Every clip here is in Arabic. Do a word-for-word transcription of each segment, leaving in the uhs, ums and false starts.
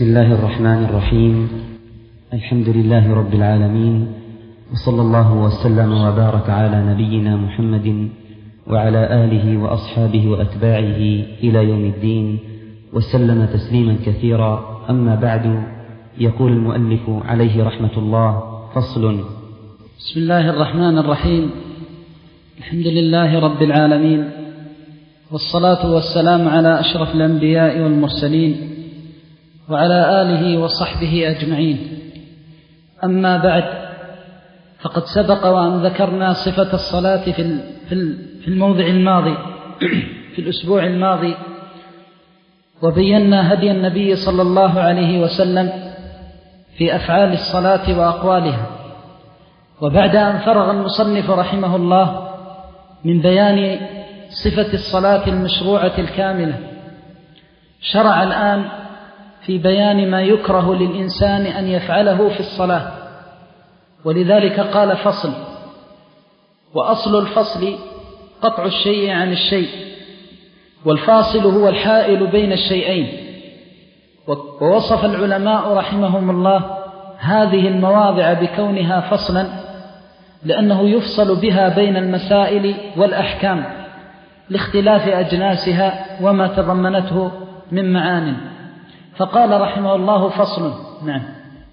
بسم الله الرحمن الرحيم. الحمد لله رب العالمين، وصلى الله وسلم وبارك على نبينا محمد وعلى آله وأصحابه وأتباعه إلى يوم الدين، وسلم تسليما كثيرا. أما بعد، يقول المؤلف عليه رحمة الله: فصل. بسم الله الرحمن الرحيم. الحمد لله رب العالمين، والصلاة والسلام على أشرف الأنبياء والمرسلين وعلى آله وصحبه أجمعين. أما بعد، فقد سبق وأن ذكرنا صفة الصلاة في الموضع الماضي في الأسبوع الماضي، وبينا هدي النبي صلى الله عليه وسلم في أفعال الصلاة وأقوالها. وبعد أن فرغ المصنف رحمه الله من بيان صفة الصلاة المشروعة الكاملة، شرع الآن في بيان ما يكره للإنسان أن يفعله في الصلاة، ولذلك قال: فصل. وأصل الفصل قطع الشيء عن الشيء، والفاصل هو الحائل بين الشيئين. ووصف العلماء رحمهم الله هذه المواضع بكونها فصلا، لأنه يفصل بها بين المسائل والأحكام لاختلاف أجناسها وما تضمنته من معان. فقال رحمه الله: فصل. نعم.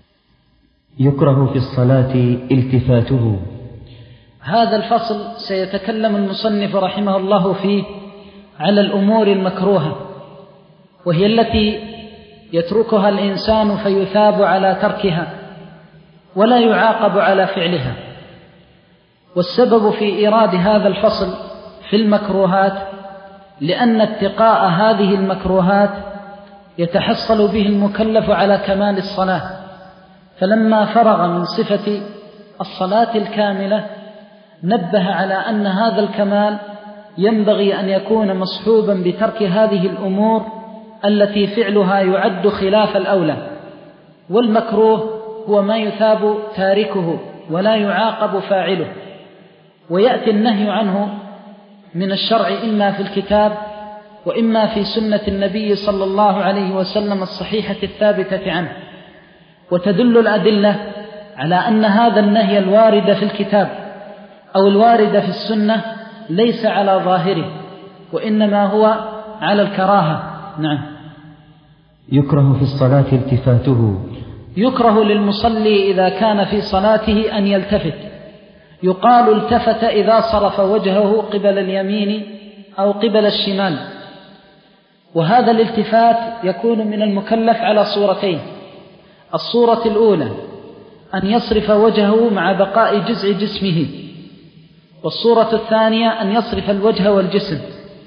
يكره في الصلاة التفاته. هذا الفصل سيتكلم المصنف رحمه الله فيه على الأمور المكروهة، وهي التي يتركها الإنسان فيثاب على تركها ولا يعاقب على فعلها. والسبب في إيراد هذا الفصل في المكروهات لأن اتقاء هذه المكروهات يتحصل به المكلف على كمال الصلاة. فلما فرغ من صفة الصلاة الكاملة نبه على أن هذا الكمال ينبغي أن يكون مصحوبا بترك هذه الأمور التي فعلها يعد خلاف الأولى. والمكروه هو ما يثاب تاركه ولا يعاقب فاعله، ويأتي النهي عنه من الشرع إما في الكتاب وإما في سنة النبي صلى الله عليه وسلم الصحيحة الثابتة عنه. وتدل الأدلة على أن هذا النهي الوارد في الكتاب أو الوارد في السنة ليس على ظاهره، وإنما هو على الكراهة. نعم. يكره في الصلاة التفاته. يكره للمصلي إذا كان في صلاته أن يلتفت. يقال التفت إذا صرف وجهه قبل اليمين أو قبل الشمال. وهذا الالتفات يكون من المكلف على صورتين: الصورة الأولى أن يصرف وجهه مع بقاء جزء جسمه، والصورة الثانية أن يصرف الوجه والجسم.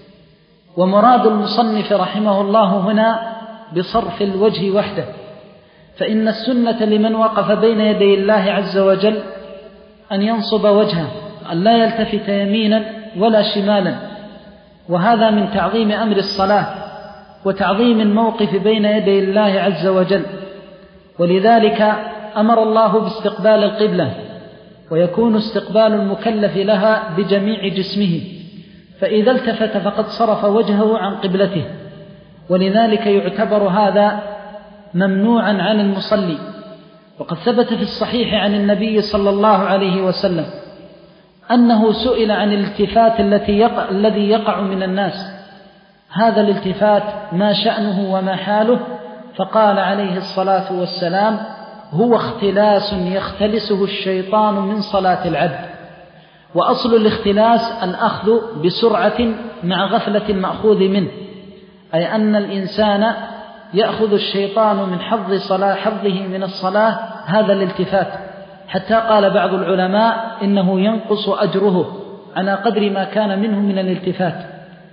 ومراد المصنف رحمه الله هنا بصرف الوجه وحده، فإن السنة لمن وقف بين يدي الله عز وجل أن ينصب وجهه، أن لا يلتفت يمينا ولا شمالا. وهذا من تعظيم أمر الصلاة وتعظيم الموقف بين يدي الله عز وجل. ولذلك أمر الله باستقبال القبلة، ويكون استقبال المكلف لها بجميع جسمه، فإذا التفت فقد صرف وجهه عن قبلته. ولذلك يعتبر هذا ممنوعا عن المصلي. وقد ثبت في الصحيح عن النبي صلى الله عليه وسلم أنه سئل عن الالتفات التي يقع الذي يقع من الناس: هذا الالتفات ما شأنه وما حاله؟ فقال عليه الصلاة والسلام: هو اختلاس يختلسه الشيطان من صلاة العبد. وأصل الاختلاس الأخذ بسرعة مع غفلة المأخوذ منه، أي أن الإنسان يأخذ الشيطان من حظ صلاة حظه من الصلاة هذا الالتفات، حتى قال بعض العلماء إنه ينقص أجره على قدر ما كان منه من الالتفات.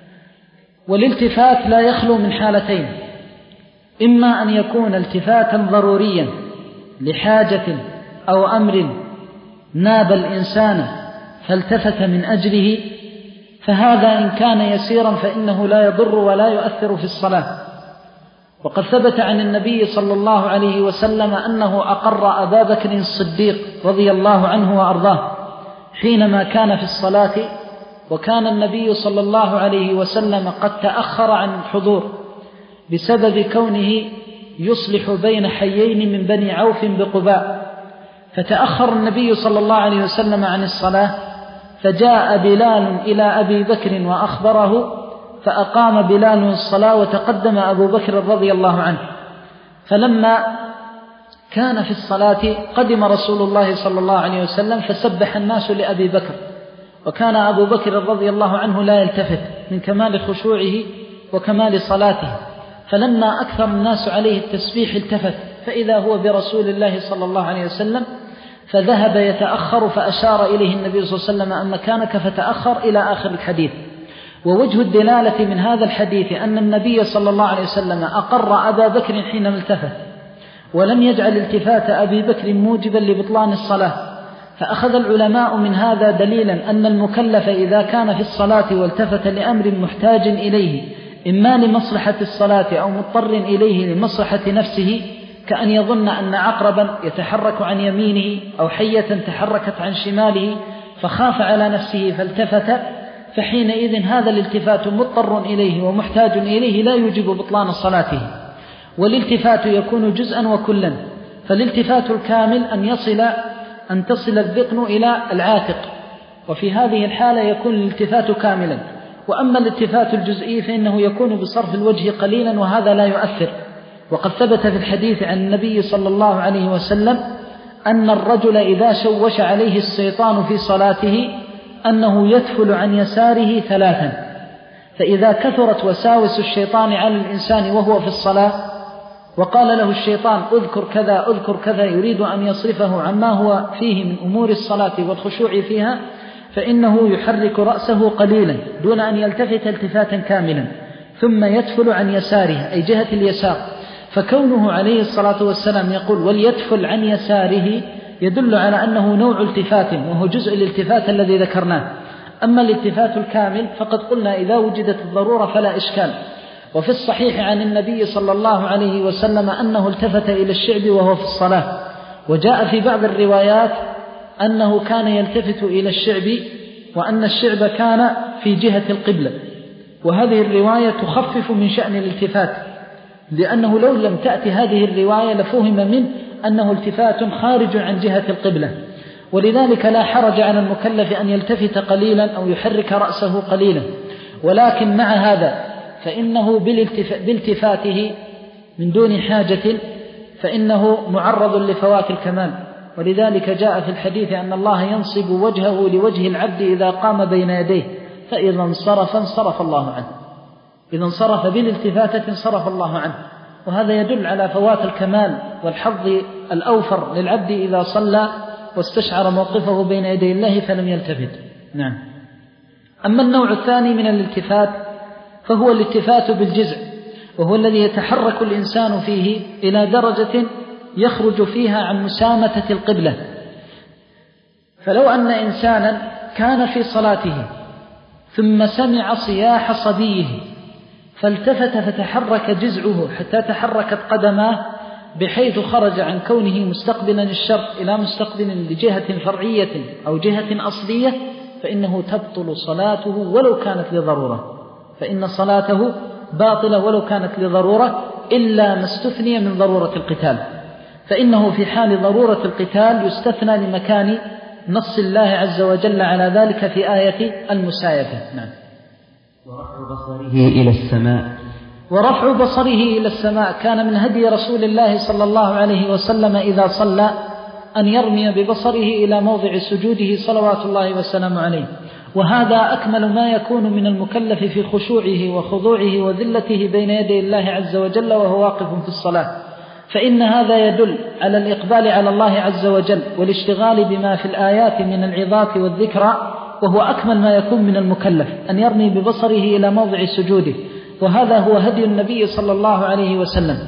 والالتفات لا يخلو من حالتين: إما أن يكون التفاتا ضروريا لحاجة أو أمر ناب الإنسان فالتفت من أجله، فهذا إن كان يسيرا فإنه لا يضر ولا يؤثر في الصلاة. وقد ثبت عن النبي صلى الله عليه وسلم أنه أقر أبا بكر الصديق رضي الله عنه وأرضاه حينما كان في الصلاة، وكان النبي صلى الله عليه وسلم قد تأخر عن الحضور بسبب كونه يصلح بين حيين من بني عوف بقباء، فتأخر النبي صلى الله عليه وسلم عن الصلاة، فجاء بلال إلى أبي بكر وأخبره، فأقام بلال الصلاة وتقدم أبو بكر رضي الله عنه. فلما كان في الصلاة قدم رسول الله صلى الله عليه وسلم فسبح الناس لأبي بكر، وكان أبو بكر رضي الله عنه لا يلتفت من كمال خشوعه وكمال صلاته، فلما أكثر الناس عليه التسبيح التفت فإذا هو برسول الله صلى الله عليه وسلم، فذهب يتأخر فأشار إليه النبي صلى الله عليه وسلم أن مكانك فتأخر إلى آخر الحديث. ووجه الدلالة من هذا الحديث أن النبي صلى الله عليه وسلم أقر أبا بكر حينما التفت، ولم يجعل التفات أبي بكر موجبا لبطلان الصلاة. فأخذ العلماء من هذا دليلا أن المكلف إذا كان في الصلاة والتفت لأمر محتاج إليه إما لمصلحة الصلاة أو مضطر إليه لمصلحة نفسه، كأن يظن أن عقربا يتحرك عن يمينه أو حية تحركت عن شماله فخاف على نفسه فالتفت، فحينئذ هذا الالتفات مضطر إليه ومحتاج إليه لا يوجب بطلان صلاته. والالتفات يكون جزءا وكلا، فالالتفات الكامل أن يصل أن تصل الذقن إلى العاتق، وفي هذه الحالة يكون الالتفات كاملا. وأما الالتفات الجزئي فإنه يكون بصرف الوجه قليلا وهذا لا يؤثر. وقد ثبت في الحديث عن النبي صلى الله عليه وسلم أن الرجل إذا شوش عليه الشيطان في صلاته أنه يدفل عن يساره ثلاثا، فإذا كثرت وساوس الشيطان على الإنسان وهو في الصلاة وقال له الشيطان اذكر كذا اذكر كذا يريد أن يصرفه عما هو فيه من أمور الصلاة والخشوع فيها، فإنه يحرك رأسه قليلا دون أن يلتفت التفاتا كاملا، ثم يدفل عن يساره أي جهة اليسار. فكونه عليه الصلاة والسلام يقول وليدفل عن يساره يدل على أنه نوع التفات وهو جزء الالتفات الذي ذكرناه. أما الالتفات الكامل فقد قلنا إذا وجدت الضرورة فلا إشكال. وفي الصحيح عن النبي صلى الله عليه وسلم أنه التفت إلى الشعب وهو في الصلاة، وجاء في بعض الروايات أنه كان يلتفت إلى الشعب وأن الشعب كان في جهة القبلة، وهذه الرواية تخفف من شأن الالتفات، لأنه لو لم تأتي هذه الرواية لفهم منه أنه التفات خارج عن جهة القبلة. ولذلك لا حرج على المكلف أن يلتفت قليلا أو يحرك رأسه قليلا، ولكن مع هذا فإنه بالتفاته من دون حاجة فإنه معرض لفوات الكمال. ولذلك جاء في الحديث أن الله ينصب وجهه لوجه العبد إذا قام بين يديه، فإذا انصرف انصرف الله عنه، إذا انصرف بالالتفاتة انصرف الله عنه. وهذا يدل على فوات الكمال والحظ الأوفر للعبد إذا صلى واستشعر موقفه بين يدي الله فلم يلتفت. نعم. أما النوع الثاني من الالتفات فهو الالتفات بالجزع، وهو الذي يتحرك الإنسان فيه إلى درجة يخرج فيها عن مسامة القبلة. فلو أن إنسانا كان في صلاته ثم سمع صياح صبيه فالتفت فتحرك جزعه حتى تحركت قدماه بحيث خرج عن كونه مستقبلا الشرق إلى مستقبل لجهة فرعية أو جهة أصلية، فإنه تبطل صلاته ولو كانت لضرورة، فإن صلاته باطلة ولو كانت لضرورة إلا ما استثني من ضرورة القتال، فإنه في حال ضرورة القتال يستثنى لمكان نص الله عز وجل على ذلك في آية المسايفة. نعم. ورفع بصره إلى السماء ورفع بصره إلى السماء كان من هدي رسول الله صلى الله عليه وسلم إذا صلى أن يرمي ببصره إلى موضع سجوده صلوات الله وسلامه عليه، وهذا أكمل ما يكون من المكلف في خشوعه وخضوعه وذلته بين يدي الله عز وجل وهو واقف في الصلاة، فإن هذا يدل على الإقبال على الله عز وجل والاشتغال بما في الآيات من العظات والذكرى، وهو أكمل ما يكون من المكلف أن يرمي ببصره إلى موضع سجوده، وهذا هو هدي النبي صلى الله عليه وسلم.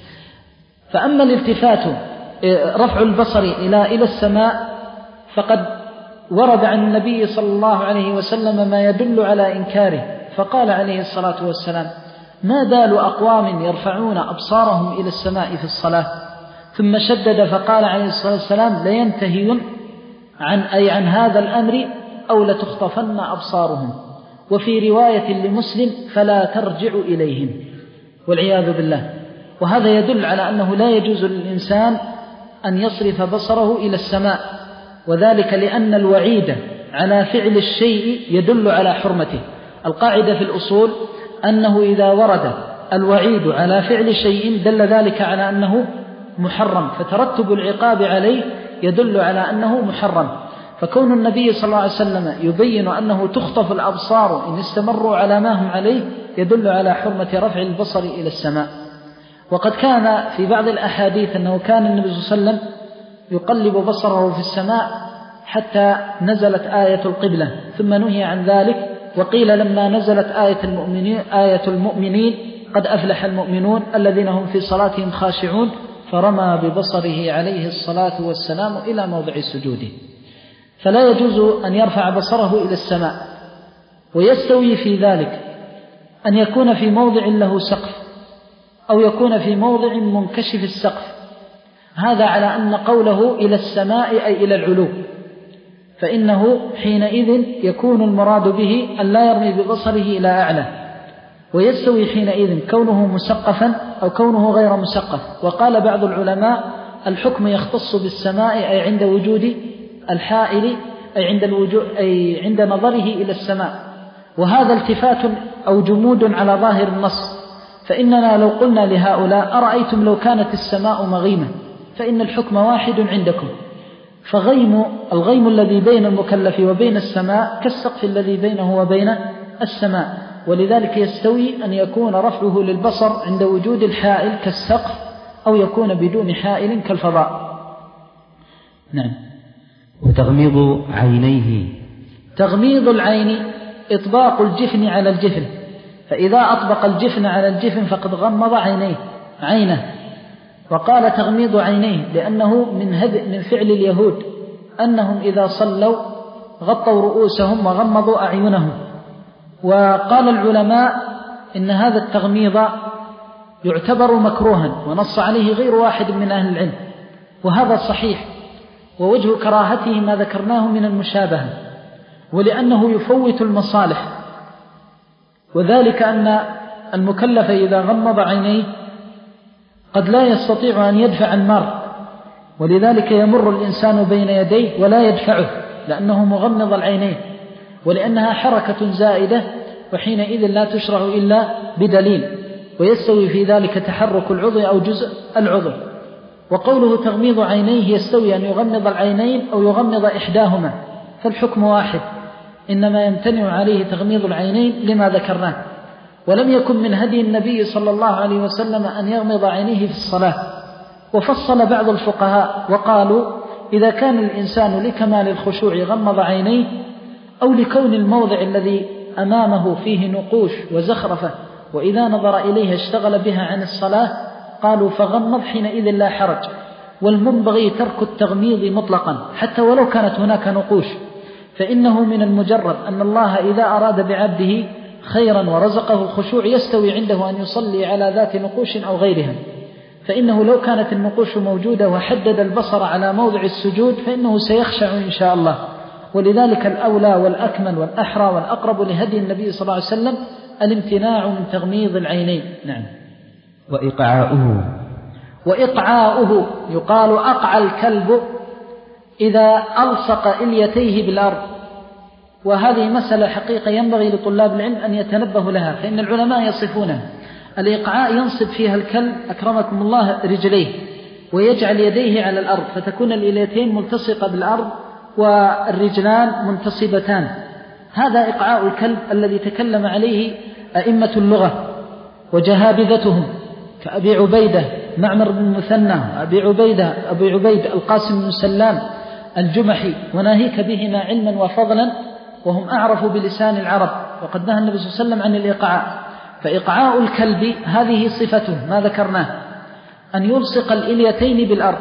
فأما الالتفات رفع البصر إلى إلى السماء فقد ورد عن النبي صلى الله عليه وسلم ما يدل على إنكاره، فقال عليه الصلاة والسلام: ما بال أقوام يرفعون أبصارهم إلى السماء في الصلاة؟ ثم شدد فقال عليه الصلاة والسلام: لينتهين عن أي عن هذا الأمر أو لتخطفن أبصارهم. وفي رواية لمسلم: فلا ترجع إليهم، والعياذ بالله. وهذا يدل على أنه لا يجوز للإنسان أن يصرف بصره إلى السماء، وذلك لأن الوعيد على فعل الشيء يدل على حرمته. القاعدة في الأصول أنه إذا ورد الوعيد على فعل شيء دل ذلك على أنه محرم، فترتب العقاب عليه يدل على أنه محرم. فكون النبي صلى الله عليه وسلم يبين أنه تخطف الأبصار إن استمروا على ما هم عليه يدل على حرمة رفع البصر إلى السماء. وقد كان في بعض الأحاديث أنه كان النبي صلى الله عليه وسلم يقلب بصره في السماء حتى نزلت آية القبلة ثم نهي عن ذلك، وقيل لما نزلت آية المؤمنين, آية المؤمنين قد أفلح المؤمنون الذين هم في صلاتهم خاشعون، فرمى ببصره عليه الصلاة والسلام إلى موضع سجوده. فلا يجوز أن يرفع بصره إلى السماء، ويستوي في ذلك أن يكون في موضع له سقف أو يكون في موضع منكشف السقف، هذا على أن قوله إلى السماء أي إلى العلو، فإنه حينئذ يكون المراد به أن لا يرمي ببصره إلى أعلى. ويستوي حينئذ كونه مسقفا أو كونه غير مسقف. وقال بعض العلماء الحكم يختص بالسماء أي عند وجود الحائل أي عند, الوجود أي عند نظره إلى السماء، وهذا التفات أو جمود على ظاهر النص. فإننا لو قلنا لهؤلاء أرأيتم لو كانت السماء مغيمة فإن الحكم واحد عندكم، فغيم الغيم الذي بين المكلف وبين السماء كالسقف الذي بينه وبين السماء، ولذلك يستوي أن يكون رفعه للبصر عند وجود الحائل كالسقف أو يكون بدون حائل كالفضاء. نعم. وتغميض عينيه، تغميض العين إطباق الجفن على الجفن، فإذا أطبق الجفن على الجفن فقد غمض عينيه عينه. وقال تغميض عينيه لأنه من, من فعل اليهود أنهم إذا صلوا غطوا رؤوسهم وغمضوا أعينهم. وقال العلماء إن هذا التغميض يعتبر مكروها، ونص عليه غير واحد من أهل العلم، وهذا صحيح. ووجه كراهته ما ذكرناه من المشابهة، ولأنه يفوت المصالح، وذلك أن المكلف إذا غمض عينيه قد لا يستطيع أن يدفع المار، ولذلك يمر الإنسان بين يديه ولا يدفعه لأنه مغمض العينين، ولأنها حركة زائدة وحينئذ لا تشرع إلا بدليل، ويستوي في ذلك تحرك العضو أو جزء العضو. وقوله تغميض عينيه يستوي أن يغمض العينين أو يغمض إحداهما، فالحكم واحد، إنما يمتنع عليه تغميض العينين لما ذكرناه. ولم يكن من هدي النبي صلى الله عليه وسلم أن يغمض عينيه في الصلاة. وفصل بعض الفقهاء وقالوا إذا كان الإنسان لكمال الخشوع غمض عينيه، أو لكون الموضع الذي أمامه فيه نقوش وزخرفة وإذا نظر إليها اشتغل بها عن الصلاة، قالوا فغمض حينئذ لا حرج. والمنبغي ترك التغميض مطلقا حتى ولو كانت هناك نقوش، فإنه من المجرد أن الله إذا أراد بعبده خيرا ورزقه الخشوع يستوي عنده أن يصلي على ذات نقوش أو غيرها، فإنه لو كانت النقوش موجودة وحدد البصر على موضع السجود فإنه سيخشع إن شاء الله. ولذلك الأولى والأكمل والأحرى والأقرب لهدي النبي صلى الله عليه وسلم الامتناع من تغميض العينين. نعم. وإقعاؤه، وإقعاؤه يقال أقعى الكلب إذا ألصق إليتيه بالأرض، وهذه مسألة حقيقة ينبغي لطلاب العلم أن يتنبهوا لها، فإن العلماء يصفونها. الإقعاء ينصب فيها الكلب أكرمكم الله رجليه ويجعل يديه على الأرض فتكون الإليتين ملتصقة بالأرض والرجلان منتصبتان. هذا إقعاء الكلب الذي تكلم عليه أئمة اللغة وجهابذتهم كأبي عبيدة معمر بن المثنى، أبي عبيدة أبي عبيد القاسم بن سلام الجمحي، وناهيك بهما علما وفضلا وهم أعرف بلسان العرب، وقد نهى النبي صلى الله عليه وسلم عن الإقعاء. فإقعاء الكلب هذه صفته ما ذكرناه، أن يلصق الإليتين بالأرض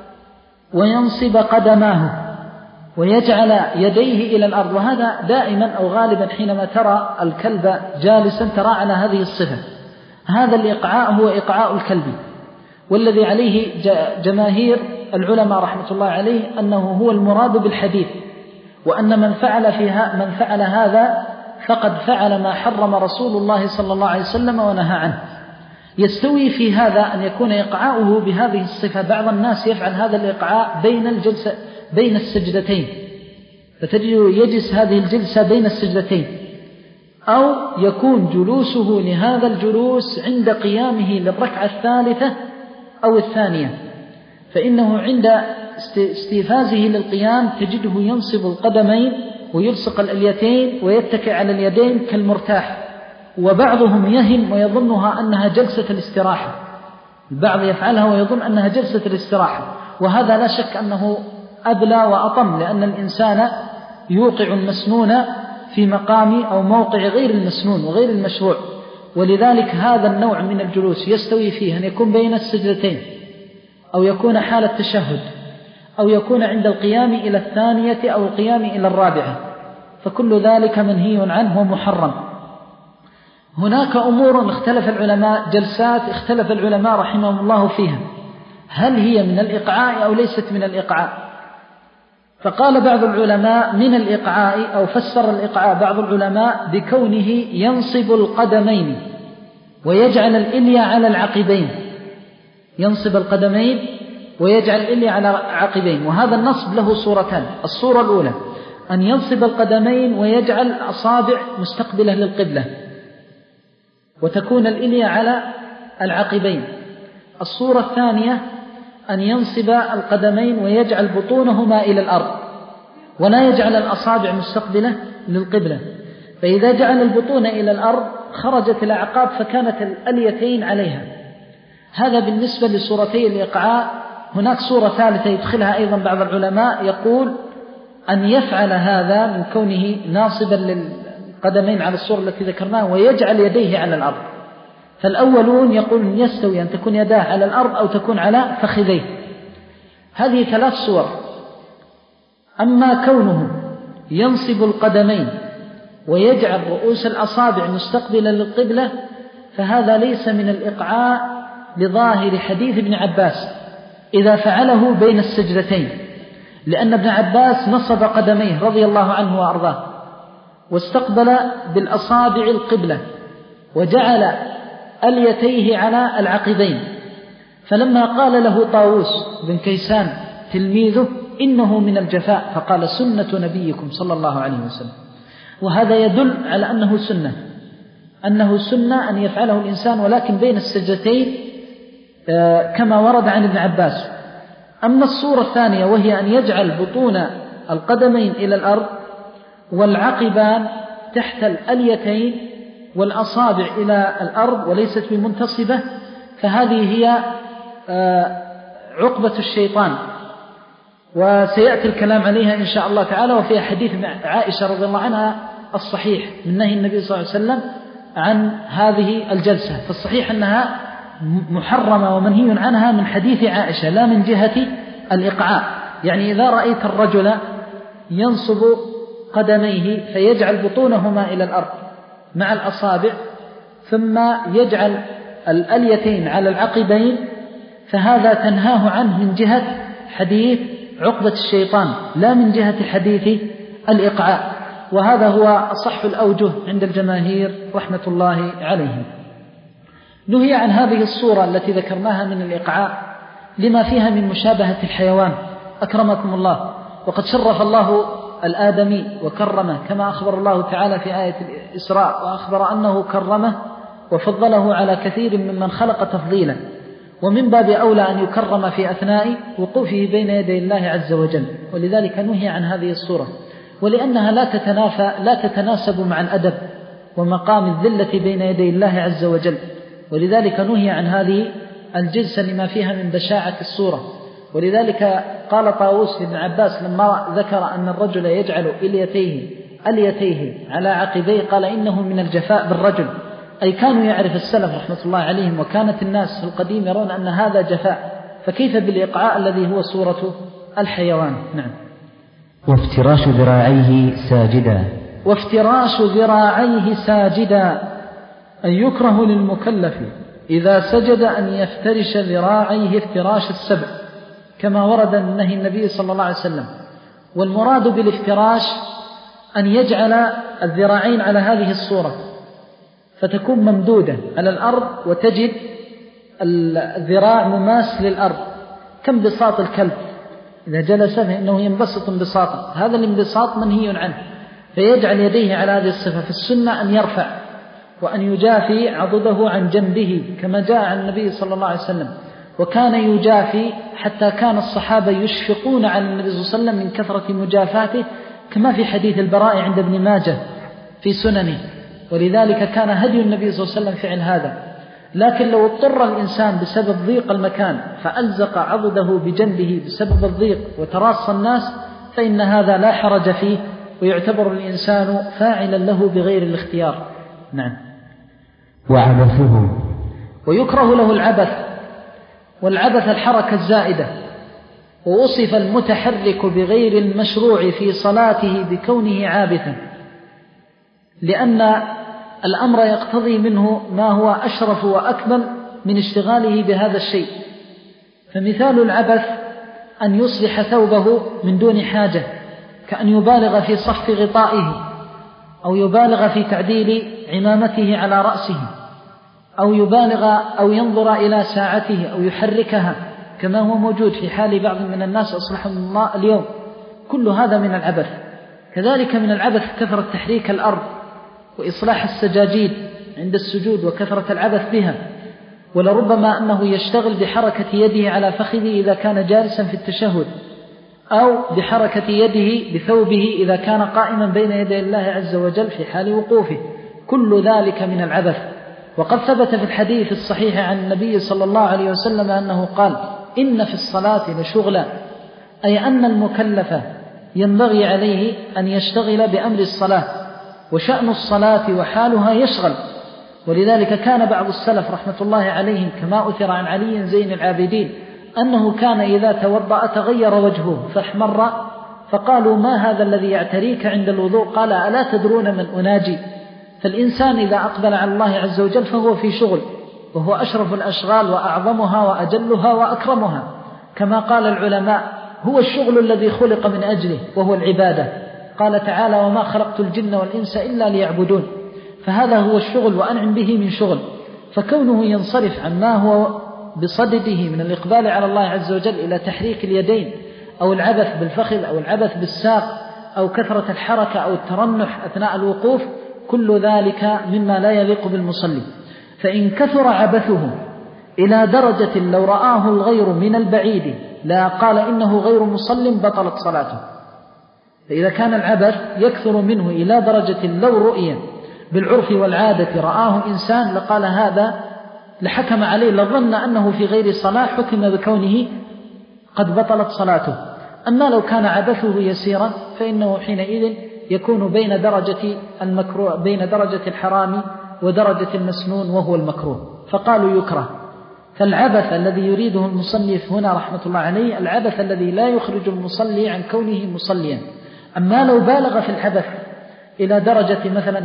وينصب قدماه ويجعل يديه إلى الأرض، وهذا دائما أو غالبا حينما ترى الكلب جالسا ترى على هذه الصفة. هذا الإقعاء هو إقعاء الكلب، والذي عليه جماهير العلماء رحمة الله عليه أنه هو المراد بالحديث، وأن من فعل فيها من فعل هذا فقد فعل ما حرم رسول الله صلى الله عليه وسلم ونهى عنه. يستوي في هذا أن يكون إيقاعه بهذه الصفة. بعض الناس يفعل هذا الإيقاع بين الجلسة بين السجدتين، فتجد يجلس هذه الجلسة بين السجدتين، أو يكون جلوسه لهذا الجلوس عند قيامه للركعة الثالثة أو الثانية، فإنه عند استيفازه للقيام تجده ينصب القدمين ويلصق الإليتين ويتكئ على اليدين كالمرتاح. وبعضهم يهم ويظنها أنها جلسة الاستراحة، البعض يفعلها ويظن أنها جلسة الاستراحة، وهذا لا شك أنه أبلى وأطم، لأن الإنسان يوقع المسنون في مقام أو موقع غير المسنون وغير المشروع. ولذلك هذا النوع من الجلوس يستوي فيه أن يكون بين السجدتين، أو يكون حال التشهد، أو يكون عند القيام إلى الثانية أو القيام إلى الرابعة، فكل ذلك منهي عنه ومحرم. هناك أمور اختلف العلماء، جلسات اختلف العلماء رحمهم الله فيها، هل هي من الإقعاء أو ليست من الإقعاء؟ فقال بعض العلماء من الإقعاء، أو فسر الإقعاء بعض العلماء بكونه ينصب القدمين ويجعل الإلية على العقبين، ينصب القدمين ويجعل الإلية على عقبين. وهذا النصب له صورتان: الصورة الأولى أن ينصب القدمين ويجعل الأصابع مستقبلة للقبلة وتكون الإلية على العقبين. الصورة الثانية أن ينصب القدمين ويجعل بطونهما إلى الأرض ولا يجعل الأصابع مستقبلة للقبلة، فإذا جعل البطون إلى الأرض خرجت الأعقاب فكانت الأليتين عليها. هذا بالنسبة لصورتي الإقعاء. هناك صورة ثالثة يدخلها أيضا بعض العلماء، يقول أن يفعل هذا من كونه ناصبا للقدمين على الصورة التي ذكرناها ويجعل يديه على الأرض. فالأولون يقول يستوي أن تكون يداه على الأرض أو تكون على فخذيه. هذه ثلاث صور. أما كونه ينصب القدمين ويجعل رؤوس الأصابع مستقبلا للقبلة فهذا ليس من الإقعاء لظاهر حديث ابن عباس إذا فعله بين السجدتين، لأن ابن عباس نصب قدميه رضي الله عنه وأرضاه واستقبل بالأصابع القبلة وجعل أليتيه على العقبين، فلما قال له طاووس بن كيسان تلميذه إنه من الجفاء فقال سنة نبيكم صلى الله عليه وسلم. وهذا يدل على أنه سنة، أنه سنة أن يفعله الإنسان ولكن بين السجدتين كما ورد عن ابن عباس. أما الصورة الثانية وهي أن يجعل بطون القدمين إلى الأرض والعقبان تحت الأليتين والأصابع إلى الأرض وليست بمنتصبة، فهذه هي عقبة الشيطان، وسيأتي الكلام عليها إن شاء الله تعالى. وفيها حديث عائشة رضي الله عنها الصحيح من نهي النبي صلى الله عليه وسلم عن هذه الجلسة، فالصحيح أنها محرمة ومنهي عنها من حديث عائشة لا من جهة الإقعاء. يعني إذا رأيت الرجل ينصب قدميه فيجعل بطونهما إلى الأرض مع الأصابع ثم يجعل الأليتين على العقبين فهذا تنهاه عنه من جهة حديث عقبة الشيطان لا من جهة حديث الإقعاء، وهذا هو أصح الأوجه عند الجماهير رحمة الله عليهم. نهي عن هذه الصورة التي ذكرناها من الإقعاء لما فيها من مشابهة الحيوان أكرمكم الله، وقد شرف الله الآدمي وكرمه كما أخبر الله تعالى في آية الإسراء، وأخبر أنه كرمه وفضله على كثير ممن خلق تفضيلا، ومن باب أولى أن يكرم في أثناء وقوفه بين يدي الله عز وجل. ولذلك نهي عن هذه الصورة، ولأنها لا تتنافى لا تتناسب مع الأدب ومقام الذلة بين يدي الله عز وجل، ولذلك نهي عن هذه الجلسة لما فيها من بشاعة الصورة. ولذلك قال طاووس بن عباس لما ذكر أن الرجل يجعل إليتيه أليتيه على عقبيه قال إنه من الجفاء بالرجل، أي كانوا يعرف السلف رحمة الله عليهم وكانت الناس في القديم يرون أن هذا جفاء، فكيف بالإقعاء الذي هو صورة الحيوان. نعم. وافتراش ذراعيه ساجدا وافتراش ذراعيه ساجدا أن يكره للمكلف إذا سجد أن يفترش ذراعيه افتراش السبع كما ورد من نهي النبي صلى الله عليه وسلم. والمراد بالافتراش أن يجعل الذراعين على هذه الصورة فتكون ممدودة على الأرض وتجد الذراع مماس للأرض كانبساط الكلب إذا جلس فإنه ينبسط انبساطا، هذا الانبساط منهي عنه، فيجعل يديه على هذه الصفة. في السنة أن يرفع وأن يجافي عضده عن جنبه كما جاء عن النبي صلى الله عليه وسلم، وكان يجافي حتى كان الصحابة يشفقون على النبي صلى الله عليه وسلم من كثرة مجافاته، كما في حديث البراء عند ابن ماجه في سننه، ولذلك كان هدي النبي صلى الله عليه وسلم فعل هذا. لكن لو اضطر الإنسان بسبب ضيق المكان فألزق عضده بجنبه بسبب الضيق وتراص الناس فإن هذا لا حرج فيه، ويعتبر الإنسان فاعلا له بغير الاختيار. نعم. وعبثه، ويكره له العبث، والعبث الحركة الزائدة. ووصف المتحرك بغير المشروع في صلاته بكونه عابثا، لأن الأمر يقتضي منه ما هو أشرف وأكمل من اشتغاله بهذا الشيء. فمثال العبث أن يصلح ثوبه من دون حاجة، كأن يبالغ في صف غطائه، أو يبالغ في تعديل عمامته على رأسه، أو يبالغ أو ينظر إلى ساعته أو يحركها كما هو موجود في حال بعض من الناس أصلحهم الله اليوم. كل هذا من العبث. كذلك من العبث كثرة تحريك الأرض وإصلاح السجاجيد عند السجود وكثرة العبث بها، ولربما أنه يشتغل بحركة يده على فخذه إذا كان جالسا في التشهد، أو بحركة يده بثوبه إذا كان قائما بين يدي الله عز وجل في حال وقوفه. كل ذلك من العبث. وقد ثبت في الحديث الصحيح عن النبي صلى الله عليه وسلم أنه قال: إن في الصلاة لشغلا، أي أن المكلف ينبغي عليه أن يشتغل بأمر الصلاة، وشأن الصلاة وحالها يشغل. ولذلك كان بعض السلف رحمة الله عليهم كما أثر عن علي زين العابدين أنه كان إذا توضأ تغير وجهه فاحمر، فقالوا: ما هذا الذي يعتريك عند الوضوء؟ قال: ألا تدرون من أناجي؟ فالإنسان إذا أقبل على الله عز وجل فهو في شغل، وهو أشرف الأشغال وأعظمها وأجلها وأكرمها، كما قال العلماء: هو الشغل الذي خلق من أجله وهو العبادة. قال تعالى: وما خلقت الجن والإنس إلا ليعبدون. فهذا هو الشغل وأنعم به من شغل. فكونه ينصرف عن ما هو بصدده من الإقبال على الله عز وجل إلى تحريك اليدين أو العبث بالفخذ أو العبث بالساق أو كثرة الحركة أو الترنح أثناء الوقوف، كل ذلك مما لا يليق بالمصلي. فإن كثر عبثه إلى درجة لو رآه الغير من البعيد لا قال إنه غير مصل بطلت صلاته. فإذا كان العبث يكثر منه إلى درجة لو رؤيا بالعرف والعادة رآه إنسان لقال هذا، لحكم عليه، لظن أنه في غير صلاة، حكم بكونه قد بطلت صلاته. أما لو كان عبثه يسيرا فإنه حينئذ يكون بين درجة المكروه، بين درجة الحرام ودرجة المسنون وهو المكروه، فقالوا يكره. فالعبث الذي يريده المصنف هنا رحمة الله عليه العبث الذي لا يخرج المصلي عن كونه مصليا. أما لو بالغ في العبث إلى درجة مثلا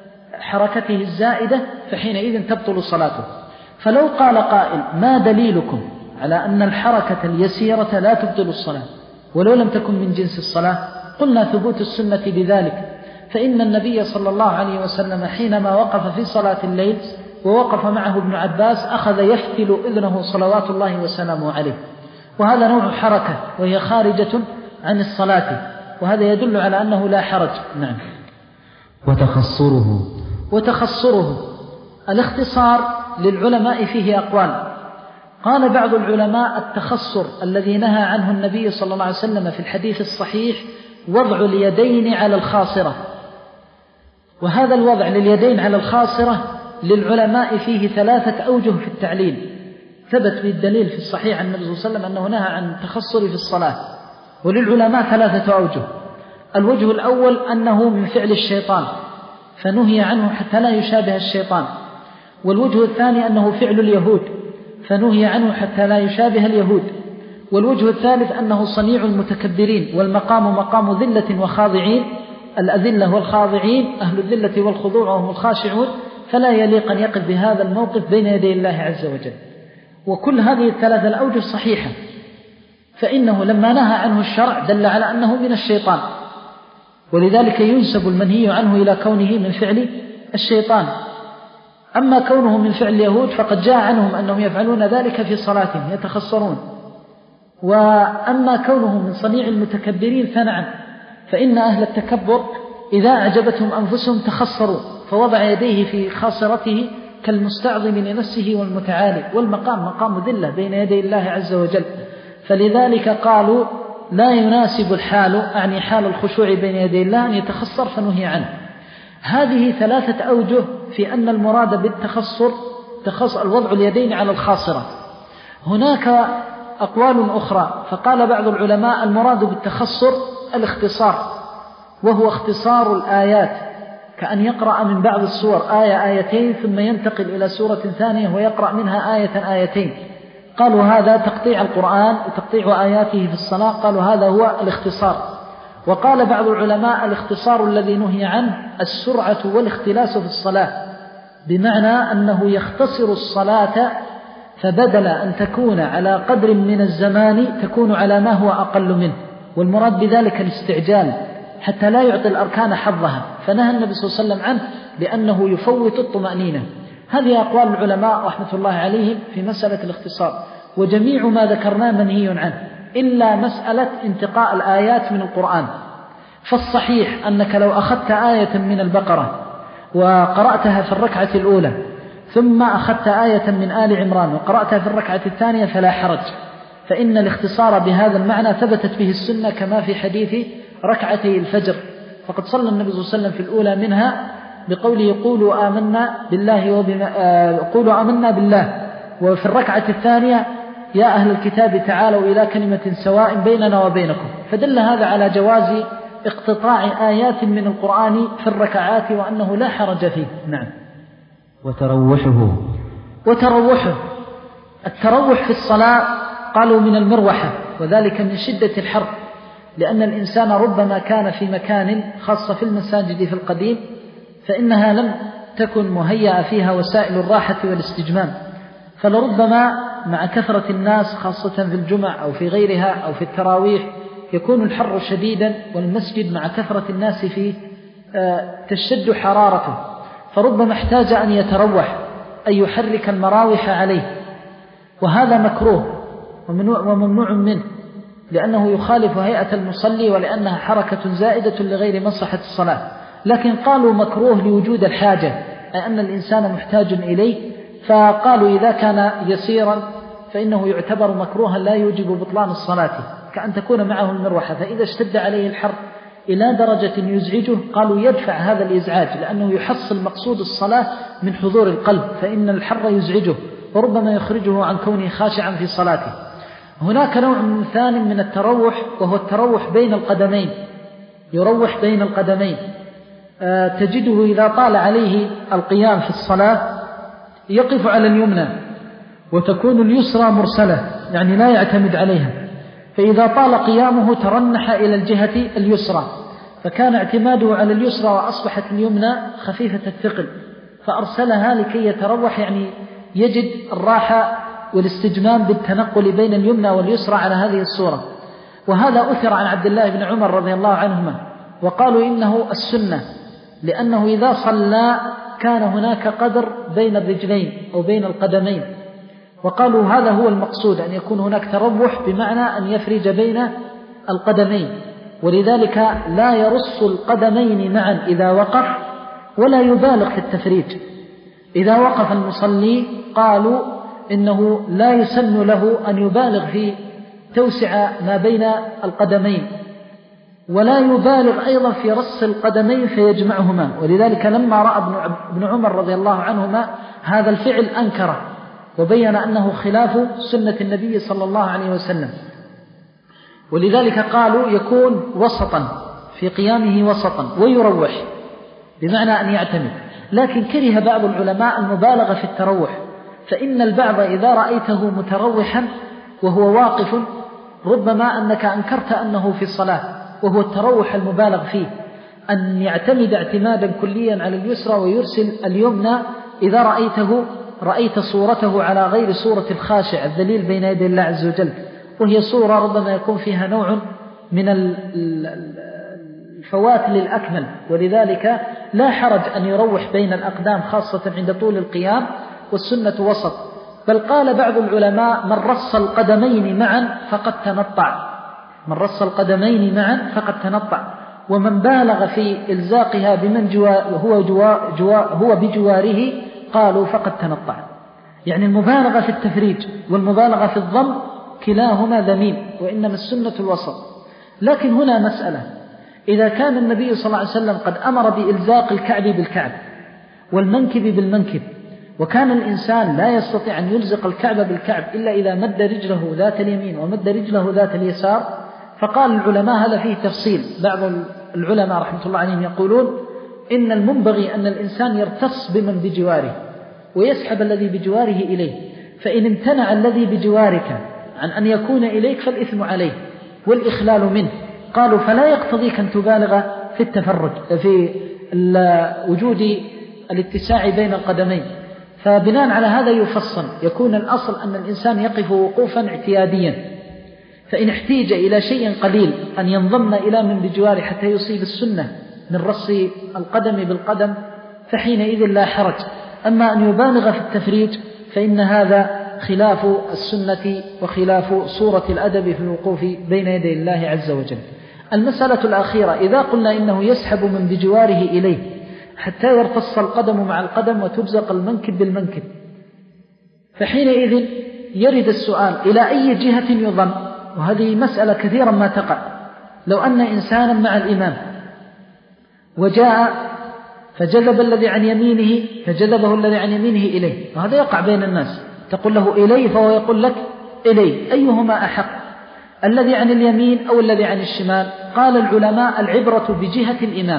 حركته الزائدة فحينئذ تبطل صلاته. فلو قال قائل: ما دليلكم على أن الحركة اليسيرة لا تبطل الصلاة ولو لم تكن من جنس الصلاة؟ قلنا: ثبوت السنة بذلك. فإن النبي صلى الله عليه وسلم حينما وقف في صلاة الليل ووقف معه ابن عباس أخذ يفتل إذنه صلوات الله وسلامه عليه، وهذا نوع حركة وهي خارجة عن الصلاة، وهذا يدل على أنه لا حرج. نعم. وتخصره وتخصره الاختصار للعلماء فيه أقوال. قال بعض العلماء: التخصر الذي نهى عنه النبي صلى الله عليه وسلم في الحديث الصحيح وضع اليدين على الخاصرة، وهذا الوضع لليدين على الخاصرة للعلماء فيه ثلاثة أوجه في التعليل. ثبت بالدليل في الصحيح عن النبي صلى الله عليه وسلم أنه نهى عن التخصر في الصلاة، وللعلماء ثلاثة أوجه. الوجه الأول أنه من فعل الشيطان فنهي عنه حتى لا يشابه الشيطان، والوجه الثاني أنه فعل اليهود فنهي عنه حتى لا يشابه اليهود، والوجه الثالث أنه صنيع المتكبرين، والمقام مقام ذلة وخاضعين، الأذلة والخاضعين أهل الذلة والخضوع وهم الخاشعون، فلا يليق أن يقف بهذا الموقف بين يدي الله عز وجل. وكل هذه الثلاثة الأوجه صحيحة، فإنه لما نهى عنه الشرع دل على أنه من الشيطان، ولذلك ينسب المنهي عنه إلى كونه من فعل الشيطان. أما كونه من فعل اليهود فقد جاء عنهم أنهم يفعلون ذلك في صلاتهم يتخصرون. وأما كونه من صنيع المتكبرين فنعم، فإن أهل التكبر إذا أعجبتهم أنفسهم تخصروا، فوضع يديه في خاصرته كالمستعظم لنفسه والمتعالي، والمقام مقام ذلة بين يدي الله عز وجل. فلذلك قالوا لا يناسب الحال، أعني حال الخشوع بين يدي الله، أن يتخصر فنهي عنه. هذه ثلاثة أوجه في أن المراد بالتخصر الوضع اليدين على الخاصرة. هناك أقوال أخرى، فقال بعض العلماء المراد بالتخصر الاختصار، وهو اختصار الآيات، كأن يقرأ من بعض السور آية آيتين ثم ينتقل إلى سورة ثانية ويقرأ منها آية آيتين. قالوا هذا تقطيع القرآن وتقطيع آياته في الصلاة، قالوا هذا هو الاختصار. وقال بعض العلماء الاختصار الذي نهي عنه السرعة والاختلاس في الصلاة، بمعنى أنه يختصر الصلاة، فبدل أن تكون على قدر من الزمان تكون على ما هو أقل منه، والمراد بذلك الاستعجال حتى لا يعطي الأركان حظها، فنهى النبي صلى الله عليه وسلم عنه لأنه يفوت الطمأنينة. هذه أقوال العلماء رحمة الله عليهم في مسألة الاختصار، وجميع ما ذكرناه منهي عنه إلا مسألة انتقاء الآيات من القرآن. فالصحيح أنك لو أخذت آية من البقرة وقرأتها في الركعة الأولى ثم أخذت آية من آل عمران وقرأتها في الركعة الثانية فلا حرج، فإن الاختصار بهذا المعنى ثبتت به السنة، كما في حديث ركعتي الفجر، فقد صلى النبي صلى الله عليه وسلم في الأولى منها بقوله قولوا آمنا بالله وبما آه قولوا آمنا بالله، وفي الركعة الثانية يا أهل الكتاب تعالوا إلى كلمة سواء بيننا وبينكم، فدل هذا على جواز اقتطاع آيات من القرآن في الركعات وأنه لا حرج فيه. نعم. وتروحه وتروحه التروح في الصلاة قالوا من المروحة، وذلك من شدة الحر، لأن الإنسان ربما كان في مكان خاصة في المساجد في القديم فإنها لم تكن مهيئة فيها وسائل الراحة والاستجمام، فلربما مع كثرة الناس خاصة في الجمع أو في غيرها أو في التراويح يكون الحر شديدا، والمسجد مع كثرة الناس فيه تشد حرارته، فربما احتاج أن يتروح أن يحرك المراوح عليه، وهذا مكروه وممنوع منه، لأنه يخالف هيئة المصلي ولأنها حركة زائدة لغير مصلحة الصلاة. لكن قالوا مكروه لوجود الحاجة، أي أن الإنسان محتاج إليه، فقالوا إذا كان يسيرا فإنه يعتبر مكروها لا يوجب بطلان الصلاة، كأن تكون معه المروحة، فإذا اشتد عليه الحر إلى درجة يزعجه قالوا يدفع هذا الإزعاج، لأنه يحصل مقصود الصلاة من حضور القلب، فإن الحر يزعجه وربما يخرجه عن كونه خاشعا في صلاته. هناك نوع ثاني من التروح، وهو التروح بين القدمين، يروح بين القدمين، أه تجده إذا طال عليه القيام في الصلاة يقف على اليمنى وتكون اليسرى مرسلة، يعني لا يعتمد عليها، فإذا طال قيامه ترنح إلى الجهة اليسرى، فكان اعتماده على اليسرى وأصبحت اليمنى خفيفة الثقل، فأرسلها لكي يتروح، يعني يجد الراحة والاستجمام بالتنقل بين اليمنى واليسرى على هذه الصورة. وهذا أثر عن عبد الله بن عمر رضي الله عنهما، وقالوا إنه السنة، لأنه إذا صلى كان هناك قدر بين الرجلين أو بين القدمين، وقالوا هذا هو المقصود، أن يكون هناك تروح بمعنى أن يفرج بين القدمين، ولذلك لا يرص القدمين معا إذا وقف، ولا يبالغ في التفريج. إذا وقف المصلي قالوا إنه لا يسن له أن يبالغ في توسع ما بين القدمين، ولا يبالغ أيضا في رص القدمين فيجمعهما، ولذلك لما رأى ابن عمر رضي الله عنهما هذا الفعل أنكره وبين أنه خلاف سنة النبي صلى الله عليه وسلم، ولذلك قالوا يكون وسطا في قيامه وسطا ويروح بمعنى أن يعتمد. لكن كره بعض العلماء المبالغة في التروح، فإن البعض إذا رأيته متروحا وهو واقف ربما أنك أنكرت أنه في صلاة، وهو التروح المبالغ فيه، أن يعتمد اعتمادا كليا على اليسرى ويرسل اليمنى. إذا رأيته رأيت صورته على غير صورة الخاشع الذليل بين يدي الله عز وجل، وهي صورة ربما يكون فيها نوع من الفوات للأكمل، ولذلك لا حرج أن يروح بين الأقدام خاصة عند طول القيام، والسنة وسط. بل قال بعض العلماء: من رص القدمين معا فقد تنطع، من رص القدمين معا فقد تنطع. ومن بالغ في إلزاقها بمن جوا هو, جوا جوا هو بجواره قالوا فقد تنطع. يعني المبالغة في التفريج والمبالغة في الضم كلاهما ذميم، وإنما السنة الوسط. لكن هنا مسألة: إذا كان النبي صلى الله عليه وسلم قد أمر بإلزاق الكعب بالكعب والمنكب بالمنكب، وكان الإنسان لا يستطيع أن يلزق الكعب بالكعب إلا إذا مد رجله ذات اليمين ومد رجله ذات اليسار، فقال العلماء هذا فيه تفصيل. بعض العلماء رحمة الله عليهم يقولون إن المنبغي أن الإنسان يرتص بمن بجواره ويسحب الذي بجواره إليه، فإن امتنع الذي بجوارك عن أن يكون إليك فالإثم عليه والإخلال منه. قالوا فلا يقتضيك أن تبالغ في التفرج في وجود الاتساع بين القدمين. فبناء على هذا يفصل، يكون الأصل أن الإنسان يقف وقوفا اعتياديا، فإن احتيج إلى شيء قليل أن ينضم إلى من بجواره حتى يصيب السنة من رص القدم بالقدم فحينئذ لا حرج. أما أن يبالغ في التفريج فإن هذا خلاف السنة وخلاف صورة الأدب في الوقوف بين يدي الله عز وجل. المسألة الأخيرة: إذا قلنا إنه يسحب من بجواره إليه حتى يرتص القدم مع القدم وتلزق المنكب بالمنكب، فحينئذ يرد السؤال: إلى أي جهة يضم؟ وهذه مسألة كثيرا ما تقع. لو أن إنسانا مع الإمام وجاء فجذب الذي عن يمينه فجذبه الذي عن يمينه إليه، وهذا يقع بين الناس، تقول له إليه فهو يقول لك إليه، أيهما أحق، الذي عن اليمين أو الذي عن الشمال؟ قال العلماء: العبرة بجهة الإمام.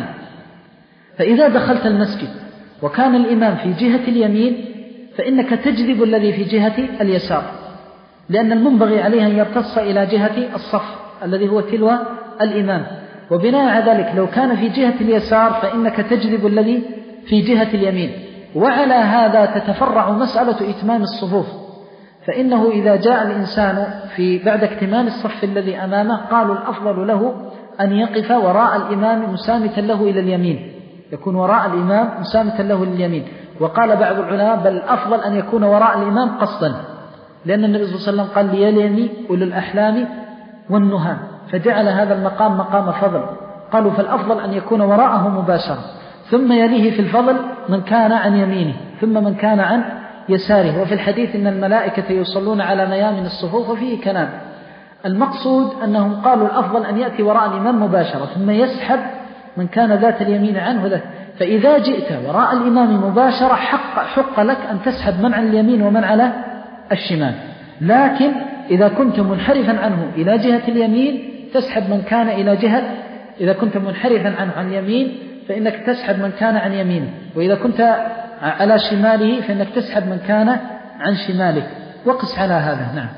فإذا دخلت المسجد وكان الإمام في جهة اليمين فإنك تجذب الذي في جهة اليسار، لأن المنبغي عليه أن يرتص إلى جهة الصف الذي هو تلو الإمام. وبناء على ذلك لو كان في جهة اليسار فإنك تجذب الذي في جهة اليمين. وعلى هذا تتفرع مسألة إتمام الصفوف، فإنه إذا جاء الإنسان في بعد اكتمال الصف الذي أمامه قالوا الأفضل له أن يقف وراء الإمام مسامتا له إلى اليمين، يكون وراء الإمام مسامتا له لليمين. وقال بعض العلماء بل الأفضل أن يكون وراء الإمام قصدا، لأن النبي صلى الله عليه وسلم قال: ليليني أولو الأحلام والنهى، فجعل هذا المقام مقام فضل. قالوا فالأفضل أن يكون وراءه مباشرة، ثم يليه في الفضل من كان عن يمينه ثم من كان عن يساره. وفي الحديث إن الملائكة يصلون على ميامن الصفوف، وفيه كلام. المقصود أنهم قالوا الأفضل أن يأتي وراء الإمام مباشرة ثم يسحب من كان ذات اليمين عنه ذات. فإذا جئت وراء الإمام مباشرة حق, حق لك أن تسحب من على اليمين ومن على الشمال، لكن إذا كنت منحرفا عنه إلى جهة اليمين تسحب من كان إلى جهة، إذا كنت منحرفا عنه عن اليمين فإنك تسحب من كان عن يمينه، وإذا كنت على شماله فإنك تسحب من كان عن شماله. وقس على هذا. نعم.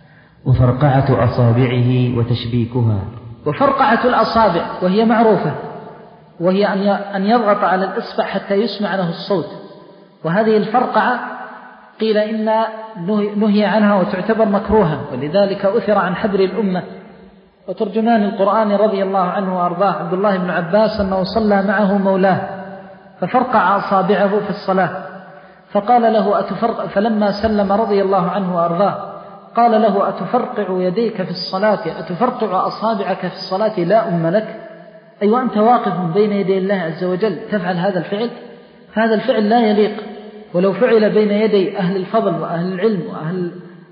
وفرقعة أصابعه وتشبيكها. وفرقعة الأصابع وهي معروفة، وهي أن يضغط على الإصبع حتى يسمع له الصوت، وهذه الفرقعة قيل إن نهي عنها وتعتبر مكروها، ولذلك أثر عن حبر الأمة وترجمان القرآن رضي الله عنه وأرضاه عبد الله بن عباس أنه صلى معه مولاه ففرقع أصابعه في الصلاة، فقال له أتفرق، فلما سلم رضي الله عنه وأرضاه قال له: أتفرقع يديك في الصلاة، أتفرقع أصابعك في الصلاة لا أم لك؟ أي أيوة وأنت واقف بين يدي الله عز وجل تفعل هذا الفعل؟ فهذا الفعل لا يليق، ولو فعل بين يدي أهل الفضل وأهل العلم وأهل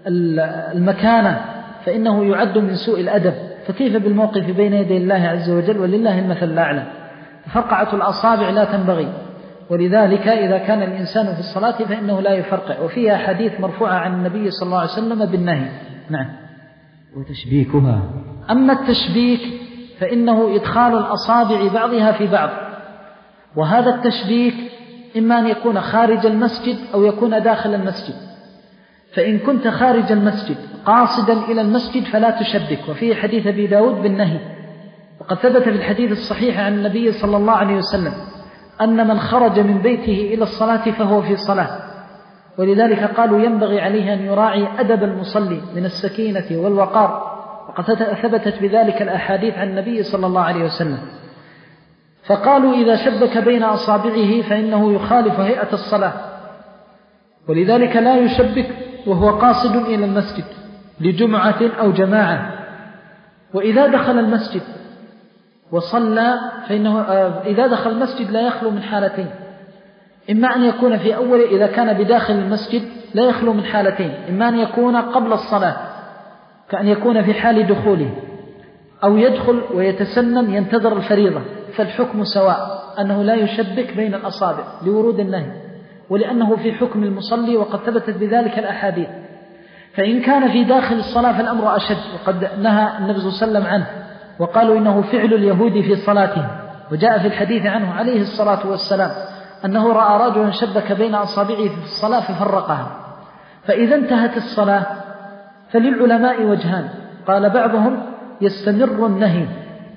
المكانة فإنه يعد من سوء الأدب، فكيف بالموقف بين يدي الله عز وجل ولله المثل الأعلى؟ فرقعة الأصابع لا تنبغي، ولذلك إذا كان الإنسان في الصلاة فإنه لا يفرقع. وفيها حديث مرفوعة عن النبي صلى الله عليه وسلم بالنهي. نعم. وتشبيكها. أما التشبيك فإنه إدخال الأصابع بعضها في بعض، وهذا التشبيك إما أن يكون خارج المسجد أو يكون داخل المسجد. فإن كنت خارج المسجد قاصدا إلى المسجد فلا تشبك، وفيه حديث أبي داود بالنهي. وقد ثبت في الحديث الصحيح عن النبي صلى الله عليه وسلم أن من خرج من بيته إلى الصلاة فهو في صلاة، ولذلك قالوا ينبغي عليه أن يراعي أدب المصلي من السكينة والوقار، وقد ثبتت بذلك الأحاديث عن النبي صلى الله عليه وسلم. فقالوا إذا شبك بين أصابعه فإنه يخالف هيئة الصلاة، ولذلك لا يشبك وهو قاصد إلى المسجد لجمعة أو جماعة. وإذا دخل المسجد وصلى فإنه إذا دخل المسجد لا يخلو من حالتين، إما أن يكون في أول إذا كان بداخل المسجد لا يخلو من حالتين، إما أن يكون قبل الصلاة كأن يكون في حال دخوله، أو يدخل ويتسنن ينتظر الفريضة، فالحكم سواء أنه لا يشبك بين الأصابع لورود النهي، ولأنه في حكم المصلي وقد ثبتت بذلك الأحاديث. فإن كان في داخل الصلاة فالأمر أشد، وقد نهى النبي صلى الله عليه وسلم عنه، وقالوا إنه فعل اليهود في صلاتهم، وجاء في الحديث عنه عليه الصلاة والسلام أنه رأى رجلا شبك بين أصابعه في الصلاة ففرقها. فإذا انتهت الصلاة فللعلماء وجهان، قال بعضهم يستمر النهي،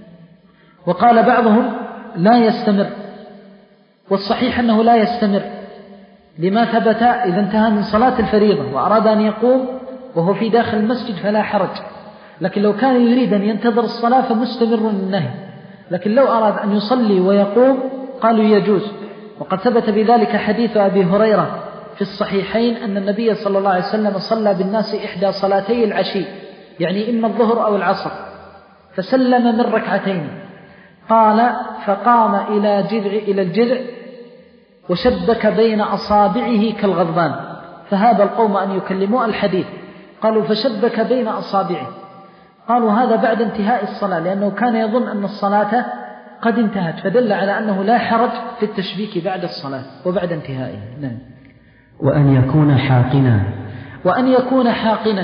وقال بعضهم لا يستمر، والصحيح أنه لا يستمر لما ثبت إذا انتهى من صلاة الفريضة وأراد أن يقوم وهو في داخل المسجد فلا حرج، لكن لو كان يريد أن ينتظر الصلاة فمستمر النهي، لكن لو أراد أن يصلي ويقوم قالوا يجوز. وقد ثبت بذلك حديث أبي هريرة في الصحيحين أن النبي صلى الله عليه وسلم صلى بالناس إحدى صلاتي العشي، يعني إما الظهر أو العصر، فسلم من ركعتين، قال فقام إلى جذع إلى الجذع وشبك بين أصابعه كالغضبان، فهاب القوم أن يكلموا الحديث، قالوا فشبك بين أصابعه، قالوا هذا بعد انتهاء الصلاة، لأنه كان يظن أن الصلاة قد انتهت، فدل على أنه لا حرج في التشبيك بعد الصلاة وبعد انتهائه. نعم. وأن يكون حاقنا وأن يكون حاقنا،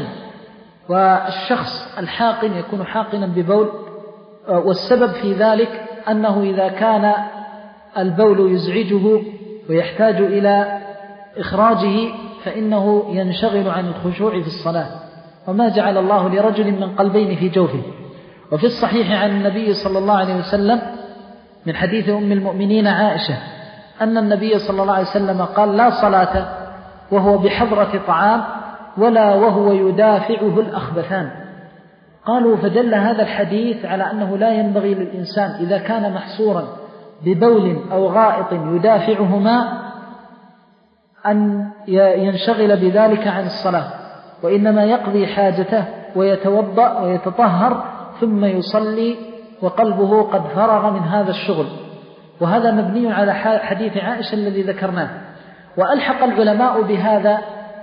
والشخص الحاقن يكون حاقنا ببول، والسبب في ذلك أنه إذا كان البول يزعجه ويحتاج إلى إخراجه فإنه ينشغل عن الخشوع في الصلاة، وما جعل الله لرجل من قلبين في جوفه. وفي الصحيح عن النبي صلى الله عليه وسلم من حديث أم المؤمنين عائشة أن النبي صلى الله عليه وسلم قال لا صلاة وهو بحضرة طعام ولا وهو يدافعه الأخبثان. قالوا فدل هذا الحديث على أنه لا ينبغي للإنسان إذا كان محصورا ببول أو غائط يدافعهما أن ينشغل بذلك عن الصلاة، وإنما يقضي حاجته ويتوضأ ويتطهر ثم يصلي وقلبه قد فرغ من هذا الشغل. وهذا مبني على حديث عائشة الذي ذكرناه. وألحق العلماء بهذا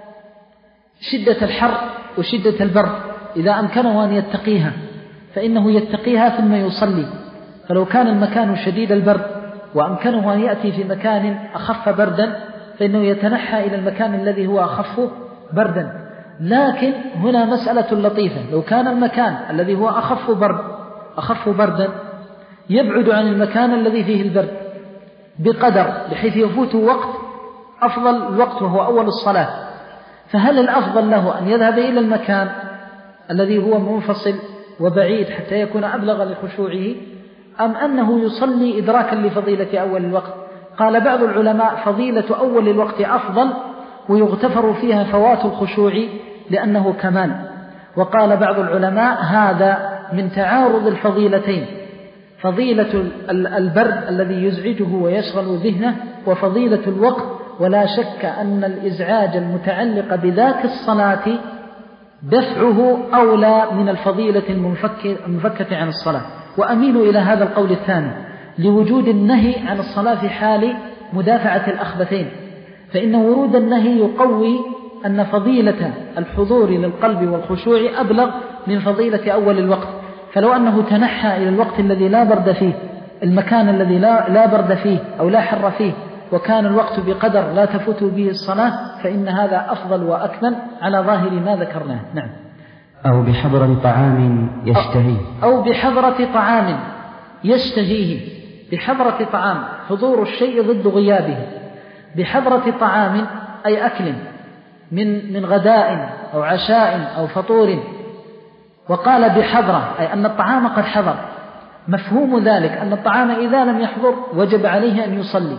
شدة الحر وشدة البرد، إذا أمكنه أن يتقيها فإنه يتقيها ثم يصلي. فلو كان المكان شديد البرد وأمكنه أن يأتي في مكان أخف بردا فإنه يتنحى إلى المكان الذي هو أخف بردا. لكن هنا مسألة لطيفة، لو كان المكان الذي هو أخف برد أخف بردا يبعد عن المكان الذي فيه البرد بقدر بحيث يفوت وقت أفضل الوقت وهو أول الصلاة، فهل الأفضل له أن يذهب إلى المكان الذي هو منفصل وبعيد حتى يكون أبلغ لخشوعه، أم أنه يصلي إدراكا لفضيلة أول الوقت؟ قال بعض العلماء فضيلة أول الوقت أفضل ويغتفر فيها فوات الخشوع لأنه كمال. وقال بعض العلماء هذا من تعارض الفضيلتين، فضيلة البرد الذي يزعجه ويشغل ذهنه وفضيلة الوقت، ولا شك أن الإزعاج المتعلق بذات الصلاة دفعه أولى من الفضيلة المفكة عن الصلاة. وأميل إلى هذا القول الثاني لوجود النهي عن الصلاة في حال مدافعة الأخبثين، فإن ورود النهي يقوي أن فضيلة الحضور للقلب والخشوع أبلغ من فضيلة أول الوقت. فلو أنه تنحى إلى الوقت الذي لا برد فيه، المكان الذي لا, لا برد فيه أو لا حر فيه، وكان الوقت بقدر لا تفوت به الصلاة، فإن هذا أفضل وأكمل على ظاهر ما ذكرناه. نعم. أو بحضرة طعام يشتهيه أو بحضرة طعام يشتهيه. بحضرة طعام حضور الشيء ضد غيابه، بحضرة طعام أي أكل من من غداء أو عشاء أو فطور. وقال بحضرة أي أن الطعام قد حضر، مفهوم ذلك أن الطعام إذا لم يحضر وجب عليه أن يصلي.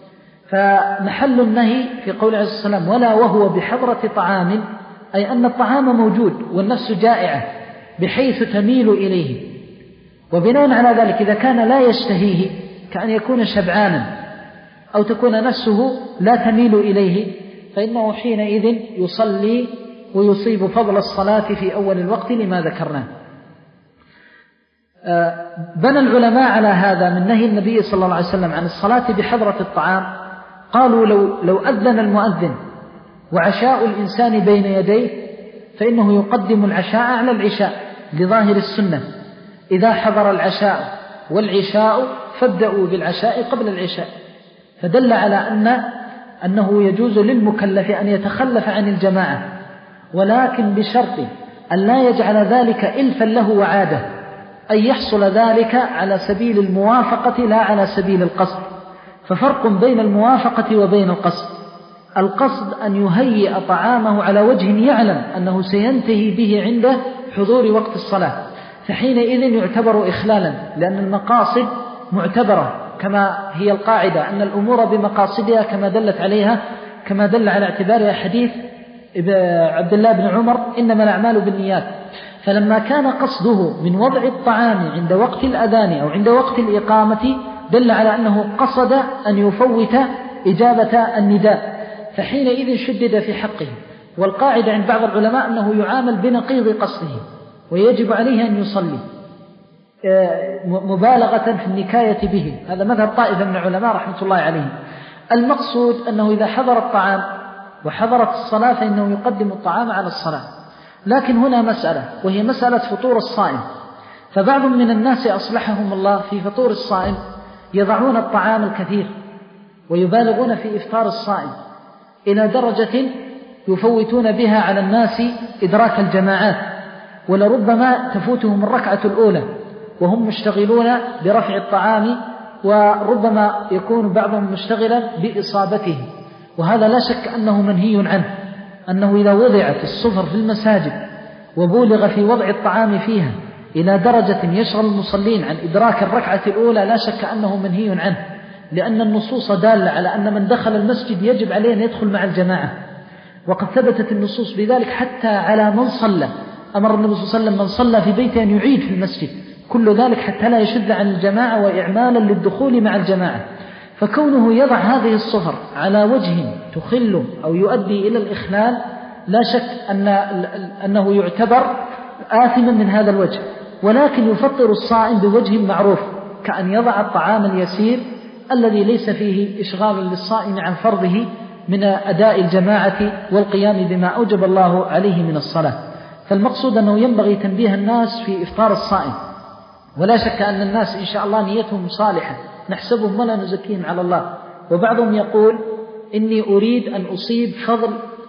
فمحل النهي في قول عليه الصلاة والسلام ولا وهو بحضرة طعام، أي أن الطعام موجود والنفس جائعة بحيث تميل إليه. وبناء على ذلك إذا كان لا يشتهيه كأن يكون شبعانا أو تكون نفسه لا تميل إليه، فإنه حينئذ يصلي ويصيب فضل الصلاة في أول الوقت لما ذكرناه. بنى العلماء على هذا من نهي النبي صلى الله عليه وسلم عن الصلاة بحضرة الطعام، قالوا لو, لو أذن المؤذن وعشاء الإنسان بين يديه فإنه يقدم العشاء على العشاء لظاهر السنة، إذا حضر العشاء والعشاء فابدأوا بالعشاء قبل العشاء، فدل على أن أنه يجوز للمكلف أن يتخلف عن الجماعة، ولكن بشرط أن لا يجعل ذلك إلفا له وعادة، أن يحصل ذلك على سبيل الموافقة لا على سبيل القصد. ففرق بين الموافقة وبين القصد: القصد أن يهيئ طعامه على وجه يعلم أنه سينتهي به عند حضور وقت الصلاة، فحينئذ يعتبر إخلالا، لأن المقاصد معتبرة كما هي القاعدة أن الأمور بمقاصدها كما دلت عليها كما دل على اعتبارها حديث عبد الله بن عمر إنما الأعمال بالنيات. فلما كان قصده من وضع الطعام عند وقت الأذان أو عند وقت الإقامة دل على أنه قصد أن يفوت إجابة النداء، فحينئذ شدد في حقه. والقاعدة عند بعض العلماء أنه يعامل بنقيض قصده ويجب عليه أن يصلي مبالغة في النكاية به. هذا مذهب طائفة من العلماء رحمة الله عليهم. المقصود أنه إذا حضر الطعام وحضرت الصلاة فإنه يقدم الطعام على الصلاة. لكن هنا مسألة، وهي مسألة فطور الصائم. فبعض من الناس أصلحهم الله في فطور الصائم يضعون الطعام الكثير ويبالغون في إفطار الصائم إلى درجة يفوتون بها على الناس إدراك الجماعات، ولربما تفوتهم الركعة الأولى وهم مشتغلون برفع الطعام، وربما يكون بعضهم مشتغلا بإصابته. وهذا لا شك أنه منهي عنه، أنه إذا وضعت الصفر في المساجد وبولغ في وضع الطعام فيها إلى درجة يشغل المصلين عن إدراك الركعة الأولى لا شك أنه منهي عنه، لأن النصوص دالة على أن من دخل المسجد يجب عليه أن يدخل مع الجماعة، وقد ثبتت النصوص بذلك حتى على من صلى. أمر النبي صلى الله عليه وسلم من صلى في بيته أن يعيد في المسجد، كل ذلك حتى لا يشد عن الجماعة وإعمالا للدخول مع الجماعة. فكونه يضع هذه الصفر على وجه تخل أو يؤدي إلى الإخلال لا شك أن أنه يعتبر آثما من هذا الوجه، ولكن يفطر الصائم بوجه معروف، كأن يضع الطعام اليسير الذي ليس فيه إشغال للصائم عن فرضه من أداء الجماعة والقيام بما أوجب الله عليه من الصلاة. فالمقصود أنه ينبغي تنبيه الناس في إفطار الصائم، ولا شك أن الناس إن شاء الله نيتهم صالحة نحسبهم ولا نزكيهم على الله. وبعضهم يقول إني أريد أن أصيب فضل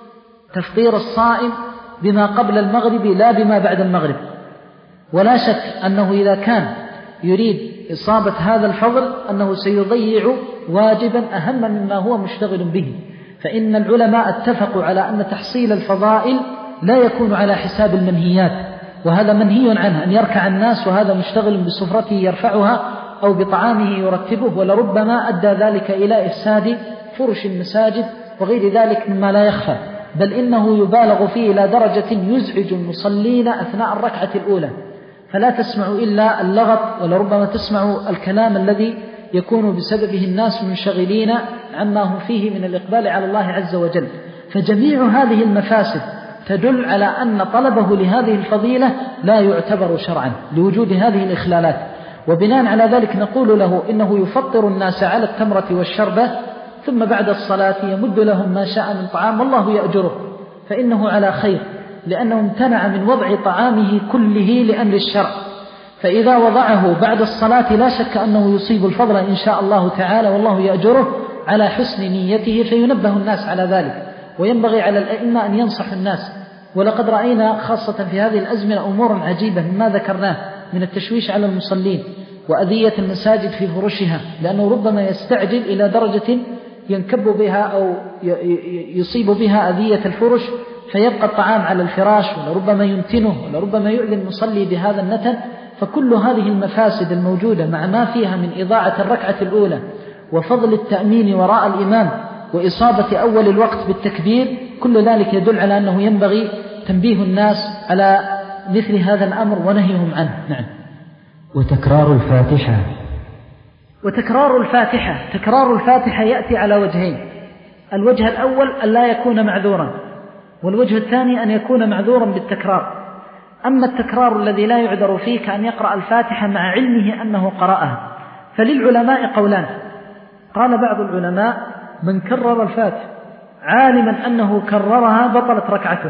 تفطير الصائم بما قبل المغرب لا بما بعد المغرب، ولا شك أنه إذا كان يريد إصابة هذا الفضل أنه سيضيع واجبا أهم مما هو مشتغل به. فإن العلماء اتفقوا على أن تحصيل الفضائل لا يكون على حساب المنهيات، وهذا منهي عنه، أن يركع الناس وهذا مشتغل بسفرته يرفعها أو بطعامه يرتبه، ولربما أدى ذلك إلى إفساد فرش المساجد وغير ذلك مما لا يخفى، بل إنه يبالغ فيه إلى درجة يزعج المصلين أثناء الركعة الأولى، فلا تسمع إلا اللغط، ولربما تسمع الكلام الذي يكون بسببه الناس منشغلين عما هم فيه من الإقبال على الله عز وجل. فجميع هذه المفاسد تدل على أن طلبه لهذه الفضيلة لا يعتبر شرعا لوجود هذه الإخلالات. وبناء على ذلك نقول له إنه يفطر الناس على التمرة والشربة، ثم بعد الصلاة يمد لهم ما شاء من طعام والله يأجره، فإنه على خير، لأنه امتنع من وضع طعامه كله لأمر الشرع. فإذا وضعه بعد الصلاة لا شك أنه يصيب الفضل إن شاء الله تعالى، والله يأجره على حسن نيته، فينبه الناس على ذلك. وينبغي على الأئمة أن ينصح الناس. ولقد رأينا خاصة في هذه الأزمنة أمور عجيبة مما ذكرناه من التشويش على المصلين وأذية المساجد في فرشها، لأنه ربما يستعجل إلى درجة ينكب بها أو يصيب بها أذية الفرش، فيبقى الطعام على الفراش، ولربما يمتنه، ولربما يؤذي المصلي بهذا النتن. فكل هذه المفاسد الموجودة مع ما فيها من إضاعة الركعة الأولى وفضل التأمين وراء الإمام وإصابة أول الوقت بالتكبير، كل ذلك يدل على أنه ينبغي تنبيه الناس على مثل هذا الأمر ونهيهم عنه. نعم. وتكرار الفاتحة. وتكرار الفاتحة تكرار الفاتحة يأتي على وجهين. الوجه الأول أن لا يكون معذورا، والوجه الثاني أن يكون معذورا بالتكرار. أما التكرار الذي لا يعذر فيه كأن يقرأ الفاتحة مع علمه أنه قرأها، فللعلماء قولان. قال بعض العلماء من كرر الفاتحة عالما أنه كررها بطلت ركعته،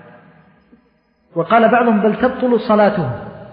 وقال بعضهم بل تبطل صلاته.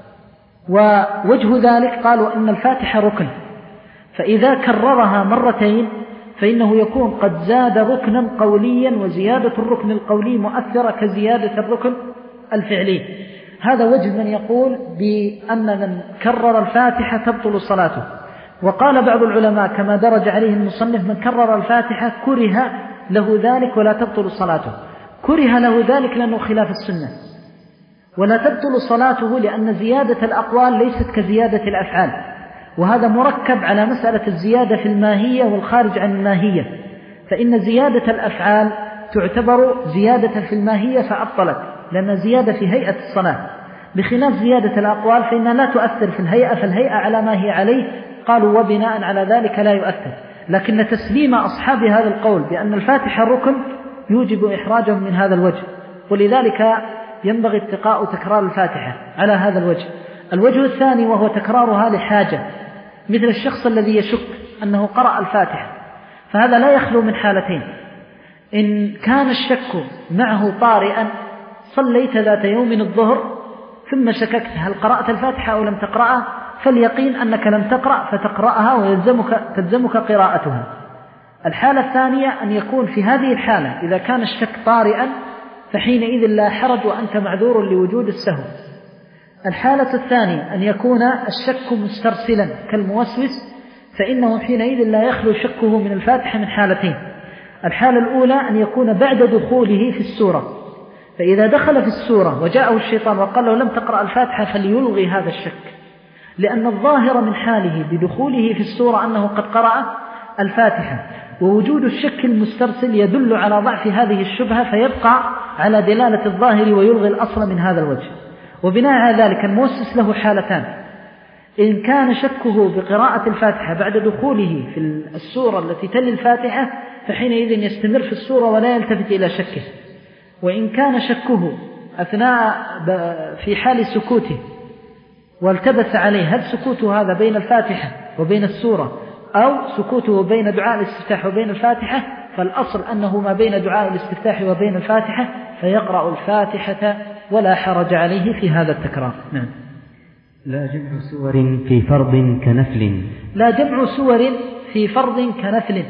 ووجه ذلك قالوا إن الفاتحة ركن، فإذا كررها مرتين فإنه يكون قد زاد ركنا قوليا، وزيادة الركن القولي مؤثرة كزيادة الركن الفعلي. هذا وجه من يقول بأن من كرر الفاتحة تبطل صلاته. وقال بعض العلماء كما درج عليه المصنف من كرر الفاتحة كره له ذلك ولا تبطل صلاته. كره له ذلك لأنه خلاف السنة، ولا تبطل صلاته لأن زيادة الأقوال ليست كزيادة الأفعال، وهذا مركب على مسألة الزيادة في الماهية والخارج عن الماهية. فإن زيادة الأفعال تعتبر زيادة في الماهية فأبطلت لأن زيادة في هيئة الصلاة، بخلاف زيادة الأقوال فإنها لا تؤثر في الهيئة، فالهيئة على ما هي عليه. قالوا وبناء على ذلك لا يؤثر. لكن تسليم أصحاب هذا القول بأن الفاتحة ركن يوجب إحراجهم من هذا الوجه، ولذلك ينبغي اتقاء تكرار الفاتحة على هذا الوجه. الوجه الثاني وهو تكرارها لحاجة، مثل الشخص الذي يشك أنه قرأ الفاتحة، فهذا لا يخلو من حالتين. إن كان الشك معه طارئا، صليت ذات يوم الظهر ثم شككت هل قرأت الفاتحة أو لم تقرأها، فاليقين أنك لم تقرأ فتقرأها ويلزمك تلزمك قراءتها. الحالة الثانية أن يكون في هذه الحالة إذا كان الشك طارئا فحينئذ لا حرج وأنت معذور لوجود السهو. الحالة الثانية أن يكون الشك مسترسلا كالموسوس، فإنه حينئذ لا يخلو شكه من الفاتحة من حالتين. الحالة الأولى أن يكون بعد دخوله في السورة، فإذا دخل في السورة وجاءه الشيطان وقال له لم تقرأ الفاتحة فليلغي هذا الشك، لأن الظاهر من حاله بدخوله في السورة أنه قد قرأ الفاتحة، ووجود الشك المسترسل يدل على ضعف هذه الشبهة فيبقى على دلالة الظاهر ويلغي الأصل من هذا الوجه. وبناء على ذلك المؤسس له حالتان: إن كان شكه بقراءة الفاتحة بعد دخوله في السورة التي تلي الفاتحة فحينئذ يستمر في السورة ولا يلتفت إلى شكه. وإن كان شكه أثناء في حال سكوته والتبس عليه هل سكوته هذا بين الفاتحة وبين السورة أو سكوته بين دعاء الاستفتاح وبين الفاتحة، فالأصل أنه ما بين دعاء الاستفتاح وبين الفاتحة، فيقرأ الفاتحة ولا حرج عليه في هذا التكرار. نعم. لا جمع سور في فرض كنفل. لا جمع سور في فرض كنفل،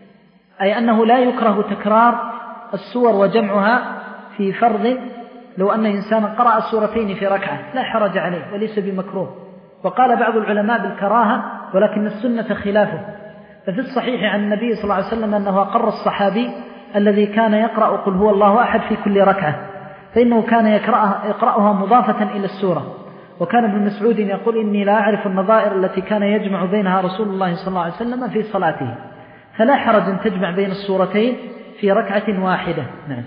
أي أنه لا يكره تكرار السور وجمعها في فرض. لو أن إنسانا قرأ السورتين في ركعة لا حرج عليه وليس بمكروه. وقال بعض العلماء بالكراهة ولكن السنة خلافه. ففي الصحيح عن النبي صلى الله عليه وسلم أنه أقر الصحابي الذي كان يقرأ قل هو الله أحد في كل ركعة، فإنه كان يقرأها, يقرأها مضافة إلى السورة. وكان ابن مسعود يقول إني لا أعرف النظائر التي كان يجمع بينها رسول الله صلى الله عليه وسلم في صلاته، فلا حرج أن تجمع بين السورتين في ركعة واحدة. نعم.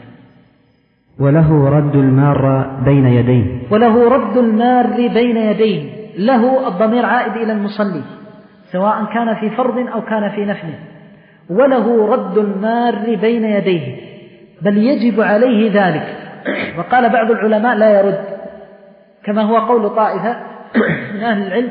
وله رد المار بين يديه. وله رد المار بين يديه. له الضمير عائد إلى المصلي سواء كان في فرض أو كان في نفل. وله رد المار بين يديه، بل يجب عليه ذلك. وقال بعض العلماء لا يرد، كما هو قول طائفة من أهل العلم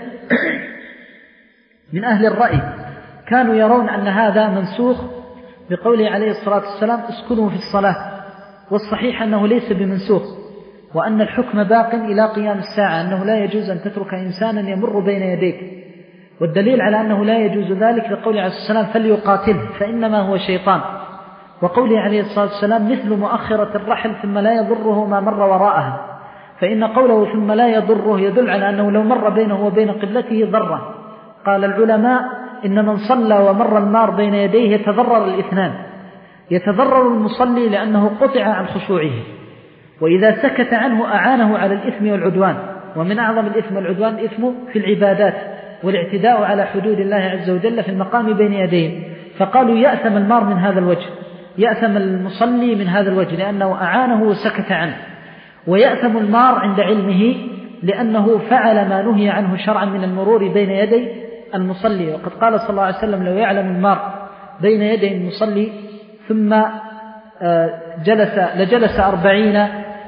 من أهل الرأي، كانوا يرون أن هذا منسوخ بقوله عليه الصلاة والسلام اسكنوا في الصلاة، والصحيح أنه ليس بمنسوخ، وأن الحكم باق إلى قيام الساعة، أنه لا يجوز أن تترك إنسانا يمر بين يديك. والدليل على أنه لا يجوز ذلك لقوله عليه الصلاة والسلام فليقاتله فإنما هو شيطان، وقوله عليه الصلاة والسلام مثل مؤخرة الرحل ثم لا يضره ما مر وراءها، فإن قوله ثم لا يضره يدل على أنه لو مر بينه وبين قبلته ضره. قال العلماء إن من صلى ومر المار بين يديه يتضرر الاثنان، يتضرر المصلي لأنه قطع عن خشوعه، وإذا سكت عنه أعانه على الإثم والعدوان، ومن أعظم الإثم والعدوان الإثم في العبادات والاعتداء على حدود الله عز وجل في المقام بين يديه. فقالوا يأثم المار من هذا الوجه، يأثم المصلي من هذا الوجه لأنه أعانه وسكت عنه، ويأثم المار عند علمه لأنه فعل ما نهي عنه شرعا من المرور بين يدي المصلي. وقد قال صلى الله عليه وسلم: لو يعلم المار بين يدي المصلي ثم جلس لجلس أربعين،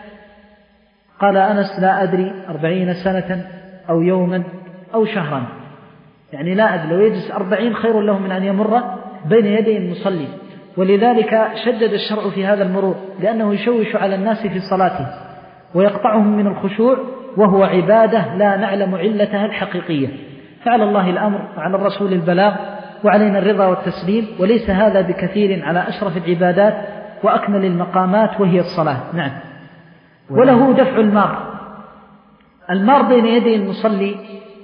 قال أنس: لا أدري أربعين سنة أو يوما أو شهرا، يعني لا أدري، لو يجلس أربعين خير له من أن يمر بين يدي المصلي. ولذلك شدد الشرع في هذا المرور، لأنه يشوش على الناس في صلاته ويقطعهم من الخشوع، وهو عبادة لا نعلم علتها الحقيقية. فعلى الله الأمر وعلى الرسول البلاغ وعلينا الرضا والتسليم، وليس هذا بكثير على أشرف العبادات وأكمل المقامات وهي الصلاة. نعم. وله دفع المار. المار بين يدي المصلي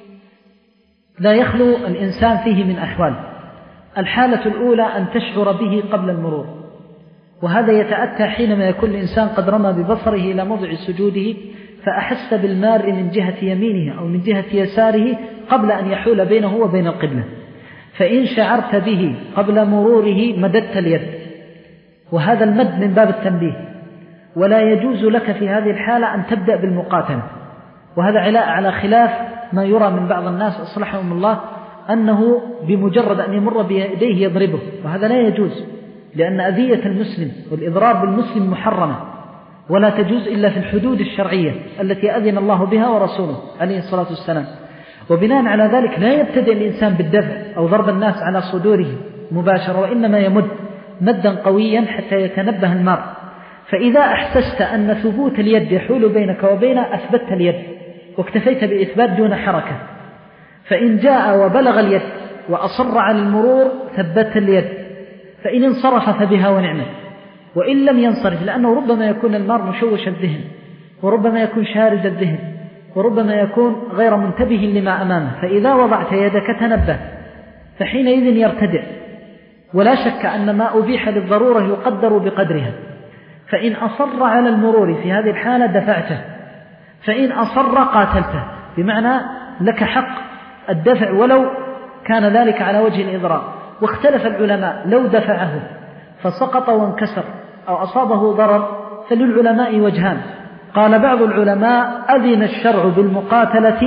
لا يخلو الإنسان فيه من أحوال. الحالة الأولى أن تشعر به قبل المرور، وهذا يتأتى حينما يكون الإنسان قد رمى ببصره إلى موضع سجوده فأحس بالمار من جهة يمينه أو من جهة يساره قبل أن يحول بينه وبين القبلة، فإن شعرت به قبل مروره مددت اليد، وهذا المد من باب التنبيه، ولا يجوز لك في هذه الحالة أن تبدأ بالمقاتلة. وهذا على خلاف ما يرى من بعض الناس أصلحهم الله أنه بمجرد أن يمر بيديه يضربه، وهذا لا يجوز، لأن أذية المسلم والإضرار بالمسلم محرمة ولا تجوز إلا في الحدود الشرعية التي أذن الله بها ورسوله عليه الصلاة والسلام. وبناء على ذلك لا يبتدئ الإنسان بالدفع أو ضرب الناس على صدوره مباشرة، وإنما يمد مدا قويا حتى يتنبه المار. فإذا أحسست أن ثبوت اليد يحول بينك وبينه أثبتت اليد واكتفيت بإثبات دون حركة. فإن جاء وبلغ اليد وأصر على المرور ثبت اليد، فإن انصرف فبها ونعمة، وإن لم ينصرف، لأنه ربما يكون المار مشوش الذهن، وربما يكون شارد الذهن، وربما يكون غير منتبه لما أمامه، فإذا وضعت يدك تنبه، فحينئذ يرتدع. ولا شك أن ما أبيح للضرورة يقدر بقدرها. فإن أصر على المرور في هذه الحالة دفعته، فإن أصر قاتلته، بمعنى لك حق الدفع ولو كان ذلك على وجه الإضرار. واختلف العلماء لو دفعه فسقط وانكسر أو أصابه ضرر فللعلماء وجهان. قال بعض العلماء: أذن الشرع بالمقاتلة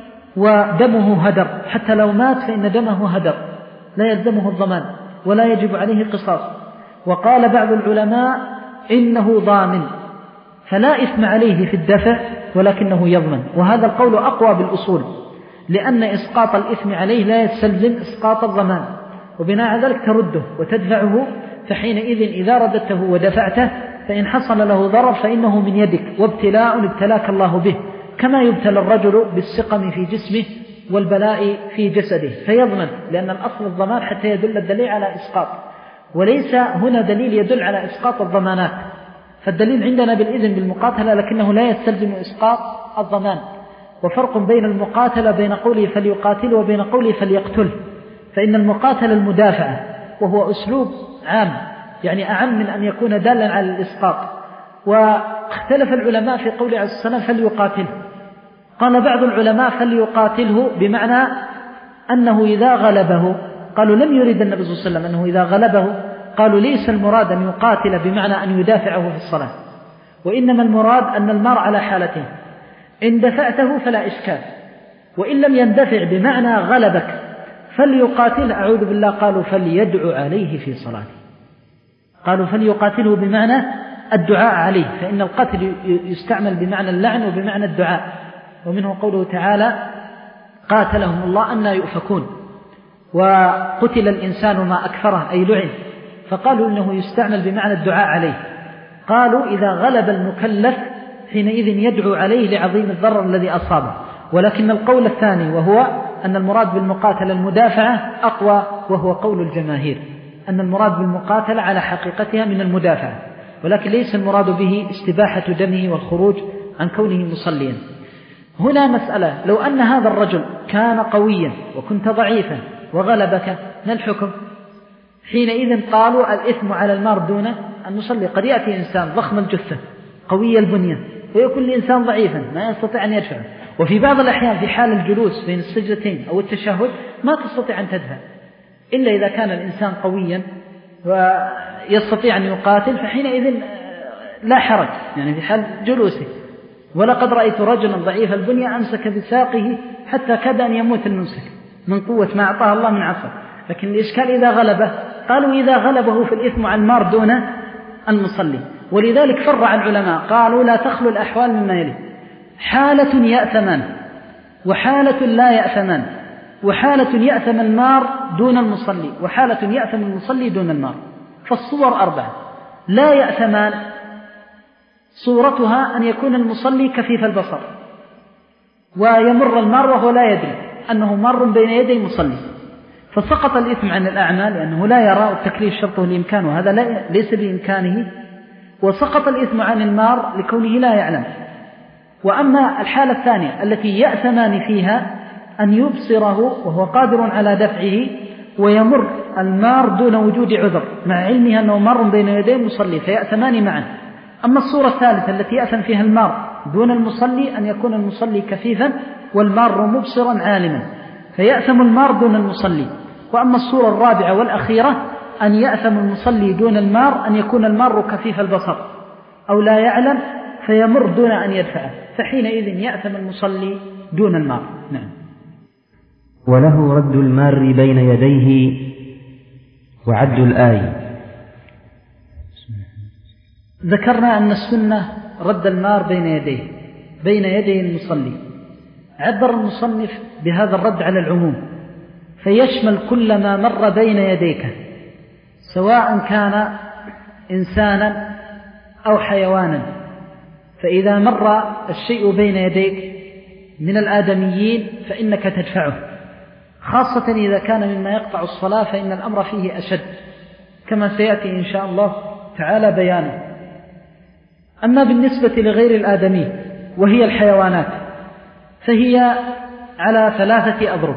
ودمه هدر، حتى لو مات فإن دمه هدر لا يلزمه الضمان ولا يجب عليه قصاص. وقال بعض العلماء: إنه ضامن فلا إثم عليه في الدفع ولكنه يضمن. وهذا القول أقوى بالأصول، لأن إسقاط الإثم عليه لا يستلزم إسقاط الضمان، وبناء على ذلك ترده وتدفعه. فحينئذ إذا رددته ودفعته فإن حصل له ضرر فإنه من يدك، وابتلاء ابتلاك الله به، كما يبتلى الرجل بالسقم في جسمه والبلاء في جسده فيضمن، لأن الأصل الضمان حتى يدل الدليل على إسقاط، وليس هنا دليل يدل على إسقاط الضمانات. فالدليل عندنا بالإذن بالمقاتلة لكنه لا يستلزم إسقاط الضمان. وفرق بين المقاتلة بين قوله فليقاتل وبين قوله فليقتل. فإن المقاتلة المدافعة وهو أسلوب عام، يعني أعم من أن يكون دالا على الإسقاط. واختلف العلماء في قول عليه السلام فليقاتله. قال بعض العلماء فليقاتله بمعنى أنه إذا غلبه، قالوا لم يريد النبي صلى الله عليه وسلم أنه إذا غلبه، قالوا ليس المراد أن يقاتل بمعنى أن يدافعه في الصلاة، وإنما المراد أن المار على حالته، إن دفعته فلا إشكال، وإن لم يندفع بمعنى غلبك فليقاتل، أعوذ بالله، قالوا فليدعو عليه في صلاته. قالوا فليقاتله بمعنى الدعاء عليه، فإن القتل يستعمل بمعنى اللعن وبمعنى الدعاء. ومنه قوله تعالى قاتلهم الله أن يؤفكون، وقتل الإنسان ما أكفره أي لعن، فقالوا إنه يستعمل بمعنى الدعاء عليه. قالوا إذا غلب المكلف حينئذ يدعو عليه لعظيم الضرر الذي أصابه. ولكن القول الثاني وهو أن المراد بالمقاتلة المدافعة أقوى، وهو قول الجماهير، أن المراد بالمقاتلة على حقيقتها من المدافعة، ولكن ليس المراد به استباحة دمه والخروج عن كونه مصليا. هنا مسألة، لو أن هذا الرجل كان قويا وكنت ضعيفا وغلبك، ما الحكم؟ حينئذ قالوا الإثم على المار دون المصلي. قد يأتي إنسان ضخم الجثة قوي البنية ويكون الإنسان ضعيفا ما يستطيع أن يدفع، وفي بعض الأحيان في حال الجلوس بين السجدتين أو التشهد ما تستطيع أن تدفع إلا إذا كان الإنسان قويا ويستطيع أن يقاتل، فحينئذ لا حرج يعني في حال جلوسه. ولقد رأيت رجلا ضعيف البنية أمسك بساقه حتى كاد أن يموت الممسك، من قوة ما أعطاه الله من عصا. لكن الإشكال إذا غلبه، قالوا إذا غلبه في الإثم على المار دون المصلي. ولذلك فرع العلماء قالوا لا تخلو الأحوال مما يلي: حالة يأثمان، وحالة لا يأثمان، وحالة يأثم المار دون المصلي، وحالة يأثم المصلي دون المار. فالصور أربعة. لا يأثمان صورتها أن يكون المصلي كفيف البصر ويمر المار وهو لا يدري أنه مر بين يدي المصلي، فسقط الإثم عن الأعمال لأنه لا يرى، التكليف شرطه الإمكان وهذا ليس بإمكانه، وسقط الإثم عن المار لكونه لا يعلم. وأما الحالة الثانية التي يأثمان فيها أن يبصره وهو قادر على دفعه ويمر المار دون وجود عذر مع علمه أنه مر بين يدي المصلي فيأثمان معا. أما الصورة الثالثة التي يأثم فيها المار دون المصلي أن يكون المصلي كفيفا والمار مبصرا عالما فيأثم المار دون المصلي. وأما الصورة الرابعة والأخيرة أن يأثم المصلي دون المار أن يكون المار كفيف البصر أو لا يعلم فيمر دون أن يدفعه، فحينئذ يأثم المصلي دون المار. نعم. وله رد المار بين يديه وعد الآية. ذكرنا أن السنة رد المار بين يديه بين يدي المصلي. عبر المصنف بهذا الرد على العموم فيشمل كل ما مر بين يديك سواء كان إنسانا أو حيوانا. فإذا مر الشيء بين يديك من الآدميين فإنك تدفعه، خاصة إذا كان مما يقطع الصلاة فإن الأمر فيه أشد كما سيأتي إن شاء الله تعالى بيانه. أما بالنسبة لغير الآدمي وهي الحيوانات فهي على ثلاثة أضرب.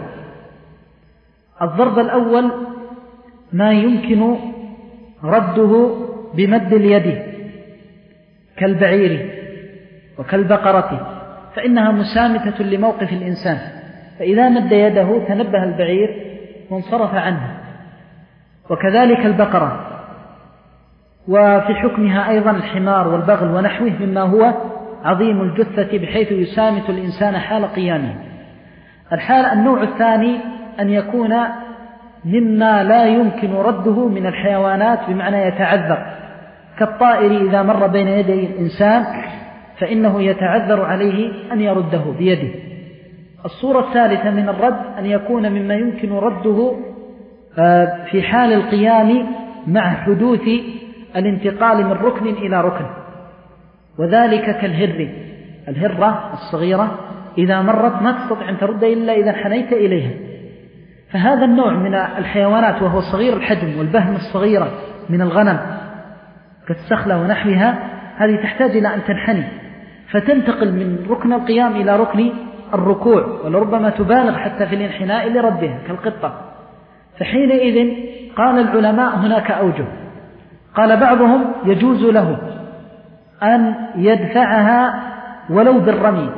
الضرب الأول ما يمكن رده بمد اليد كالبعير وكالبقرة فإنها مسامتة لموقف الإنسان، فإذا مد يده تنبه البعير وانصرف عنه، وكذلك البقرة. وفي حكمها أيضا الحمار والبغل ونحوه مما هو عظيم الجثة بحيث يسامت الإنسان حال قيامه. الحال النوع الثاني أن يكون مما لا يمكن رده من الحيوانات بمعنى يتعذر، كالطائر إذا مر بين يدي الإنسان فإنه يتعذر عليه أن يرده بيده. الصورة الثالثة من الرد أن يكون مما يمكن رده في حال القيام مع حدوث الانتقال من ركن إلى ركن، وذلك كالهر، الهرة الصغيرة إذا مرت ما تستطيع أن ترد إلا إذا حنيت إليها. فهذا النوع من الحيوانات وهو صغير الحجم والبهم الصغيرة من الغنم كالسخلة ونحوها هذه تحتاج إلى أن تنحني فتنتقل من ركن القيام إلى ركن الركوع، ولربما تبالغ حتى في الانحناء لردها كالقطة. فحينئذ قال العلماء هناك أوجه. قال بعضهم يجوز له أن يدفعها ولو بالرمي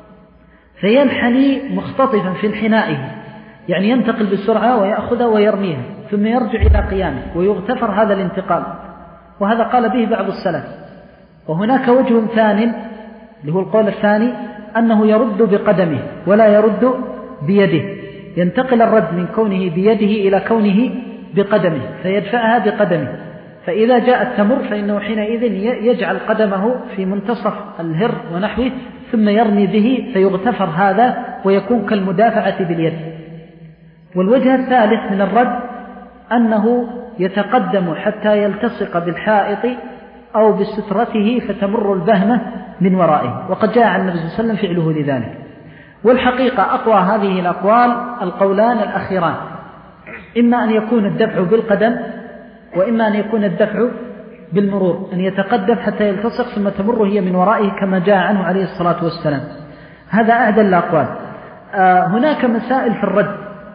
فينحني مختطفا في انحنائه، يعني ينتقل بسرعة ويأخذها ويرميها ثم يرجع إلى قيامه ويغتفر هذا الانتقال، وهذا قال به بعض السلف. وهناك وجه ثاني اللي هو القول الثاني أنه يرد بقدمه ولا يرد بيده، ينتقل الرد من كونه بيده إلى كونه بقدمه فيدفعها بقدمه، فإذا جاءت تمر فإنه حينئذ يجعل قدمه في منتصف الهر ونحوه ثم يرمي به فيغتفر هذا ويكون كالمدافعة باليد. والوجه الثالث من الرد أنه يتقدم حتى يلتصق بالحائط أو بسترته فتمر البهمة من ورائه، وقد جاء عن النبي صلى الله عليه وسلم فعله لذلك. والحقيقة أقوى هذه الأقوال القولان الأخيران، إما أن يكون الدفع بالقدم وإما أن يكون الدفع بالمرور، أن يتقدم حتى يلتصق ثم تمر هي من ورائه كما جاء عنه عليه الصلاة والسلام. هذا أعدل الأقوال. آه هناك مسائل في الرد.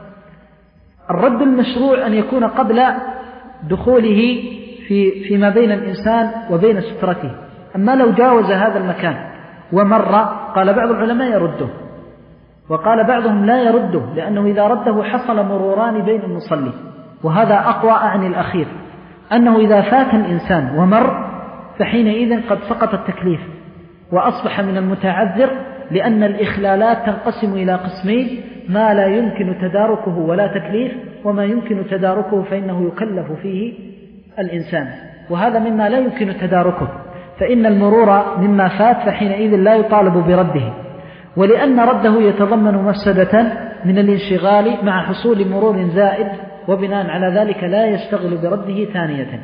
الرد المشروع أن يكون قبل دخوله في فيما بين الإنسان وبين سترته. أما لو جاوز هذا المكان ومر قال بعض العلماء يرده، وقال بعضهم لا يرده لأنه إذا رده حصل مروران بين المصلي، وهذا أقوى عن الأخير، أنه إذا فات الإنسان ومر فحينئذ قد سقط التكليف وأصبح من المتعذر، لأن الإخلالات تنقسم إلى قسمين: ما لا يمكن تداركه ولا تكليف، وما يمكن تداركه فإنه يكلف فيه الإنسان، وهذا مما لا يمكن تداركه، فإن المرور مما فات فحينئذ لا يطالب برده، ولأن رده يتضمن مفسدة من الانشغال مع حصول مرور زائد، وبناء على ذلك لا يشتغل برده ثانية.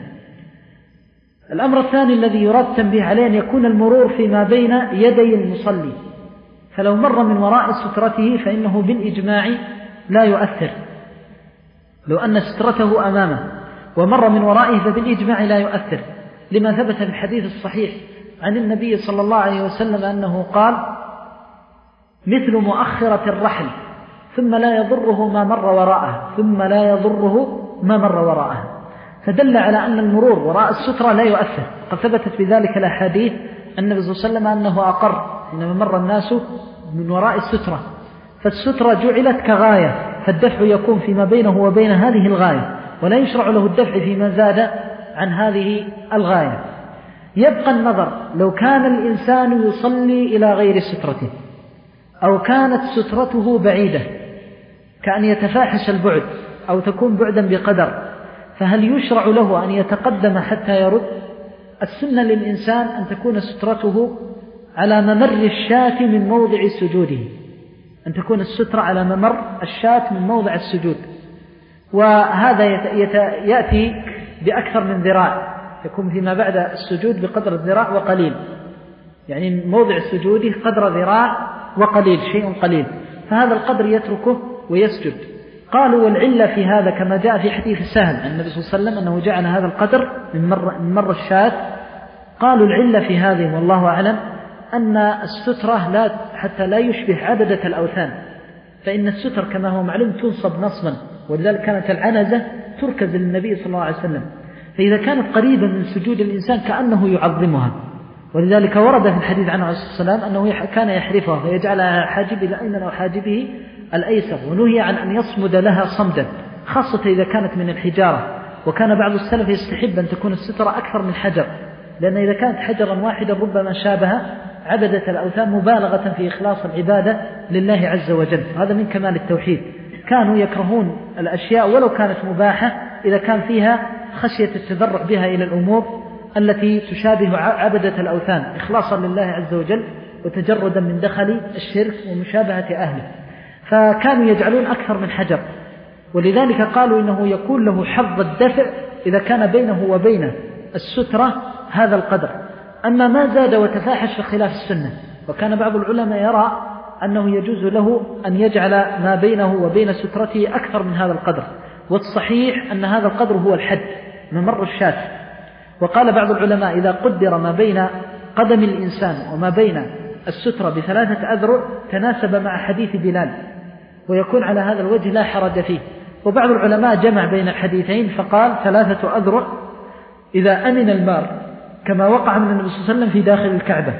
الأمر الثاني الذي يراد التنبيه عليه أن يكون المرور فيما بين يدي المصلي، فلو مر من وراء سترته فإنه بالإجماع لا يؤثر، لو أن سترته أمامه ومر من ورائه فبالإجماع لا يؤثر، لما ثبت في الحديث الصحيح عن النبي صلى الله عليه وسلم أنه قال: مثل مؤخرة الرحل ثم لا يضره ما مر وراءه ثم لا يضره ما مر وراءه، فدل على أن المرور وراء السترة لا يؤثر. قد ثبتت بذلك الأحاديث النبي صلى الله عليه وسلم أنه أقر حينما مر الناس من وراء السترة، فالسترة جعلت كغاية، فالدفع يكون فيما بينه وبين هذه الغاية، ولا يشرع له الدفع فيما زاد عن هذه الغاية. يبقى النظر لو كان الإنسان يصلي إلى غير سترته، أو كانت سترته بعيدة كأن يتفاحش البعد أو تكون بعدا بقدر، فهل يشرع له أن يتقدم حتى يرد؟ السنة للإنسان أن تكون سترته على ممر الشاة من موضع سجوده، أن تكون السترة على ممر الشاة من موضع السجود، وهذا يأتي بأكثر من ذراع، يكون فيما بعد السجود بقدر الذراع وقليل، يعني موضع سجوده قدر ذراع وقليل، شيء قليل، فهذا القدر يتركه ويسجد. قالوا والعلة في هذا كما جاء في حديث سهل عن النبي صلى الله عليه وسلم أنه جعل هذا القدر من مر, من مر الشاة. قالوا العلة في هذه والله أعلم أن السترة لا حتى لا يشبه عبدة الأوثان، فإن الستر كما هو معلوم تنصب نصبا، ولذلك كانت العنزة تركز للنبي صلى الله عليه وسلم، فإذا كانت قريبا من سجود الإنسان كأنه يعظمها، ولذلك ورد في الحديث عنه عليه الصلاة والسلام أنه كان يحرفها فيجعلها حاجب الأيمن أو حاجبه الأيسر، ونهي عن أن يصمد لها صمدا، خاصة إذا كانت من الحجارة. وكان بعض السلف يستحب أن تكون السترة أكثر من حجر، لأن إذا كانت حجرا واحدا ربما شابه عبدة الأوثان مبالغة في إخلاص العبادة لله عز وجل، هذا من كمال التوحيد. كانوا يكرهون الأشياء ولو كانت مباحة إذا كان فيها خشية التذرع بها إلى الأمور التي تشابه عبدة الأوثان، إخلاصا لله عز وجل وتجردا من دخل الشرك ومشابهة أهله، فكانوا يجعلون أكثر من حجر، ولذلك قالوا إنه يكون له حظ الدفع إذا كان بينه وبين السترة هذا القدر. أما ما زاد وتفاحش فخلاف السنة، وكان بعض العلماء يرى أنه يجوز له أن يجعل ما بينه وبين سترته أكثر من هذا القدر، والصحيح أن هذا القدر هو الحد ممر الشاة. وقال بعض العلماء إذا قدر ما بين قدم الإنسان وما بين السترة بثلاثة أذرع تناسب مع حديث بلال، ويكون على هذا الوجه لا حرج فيه. وبعض العلماء جمع بين الحديثين فقال ثلاثة أذرع إذا أمن المار، كما وقع من النبي صلى الله عليه وسلم في داخل الكعبة،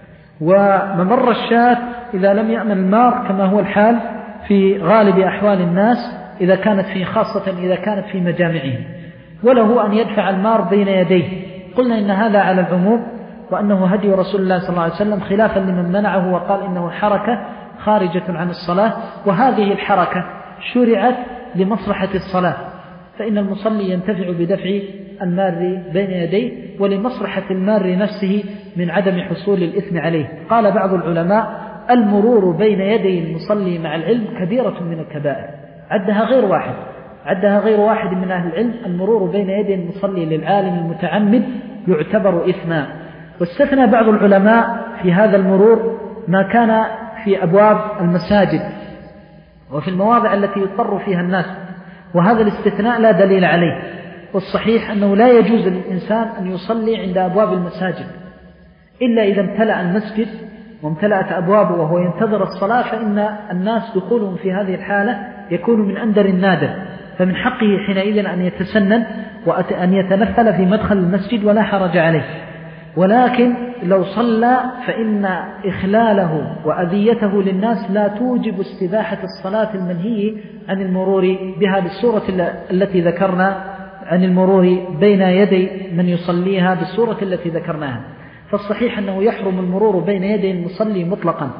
وممر الشاة إذا لم يأمن المار كما هو الحال في غالب أحوال الناس إذا كانت في خاصة إذا كانت في مجامعهم، وله أن يدفع المار بين يديه. قلنا إن هذا على العموم، وأنه هدي رسول الله صلى الله عليه وسلم خلافا لمن منعه وقال إنه حركة خارجة عن الصلاة، وهذه الحركة شرعت لمصلحة الصلاة، فإن المصلي ينتفع بدفع المار بين يديه، ولمصلحة المار نفسه من عدم حصول الإثم عليه. قال بعض العلماء المرور بين يدي المصلي مع العلم كبيرة من الكبائر، عدها غير واحد عدها غير واحد من أهل العلم، المرور بين يدي المصلي للعالم المتعمد يعتبر إثما. واستثنى بعض العلماء في هذا المرور ما كان في أبواب المساجد وفي المواضع التي يضطر فيها الناس، وهذا الاستثناء لا دليل عليه، والصحيح أنه لا يجوز للإنسان أن يصلي عند أبواب المساجد إلا إذا امتلأ المسجد وامتلأت أبوابه وهو ينتظر الصلاة، فإن الناس دخولهم في هذه الحالة يكون من أندر النادر، فمن حقه حينئذ أن يتسنن وأن يتنفل في مدخل المسجد ولا حرج عليه. ولكن لو صلى فإن إخلاله وأذيته للناس لا توجب استباحة الصلاة المنهي عن المرور بها بالصورة التي ذكرنا، عن المرور بين يدي من يصليها بالصورة التي ذكرناها. فالصحيح أنه يحرم المرور بين يدي المصلي مطلقا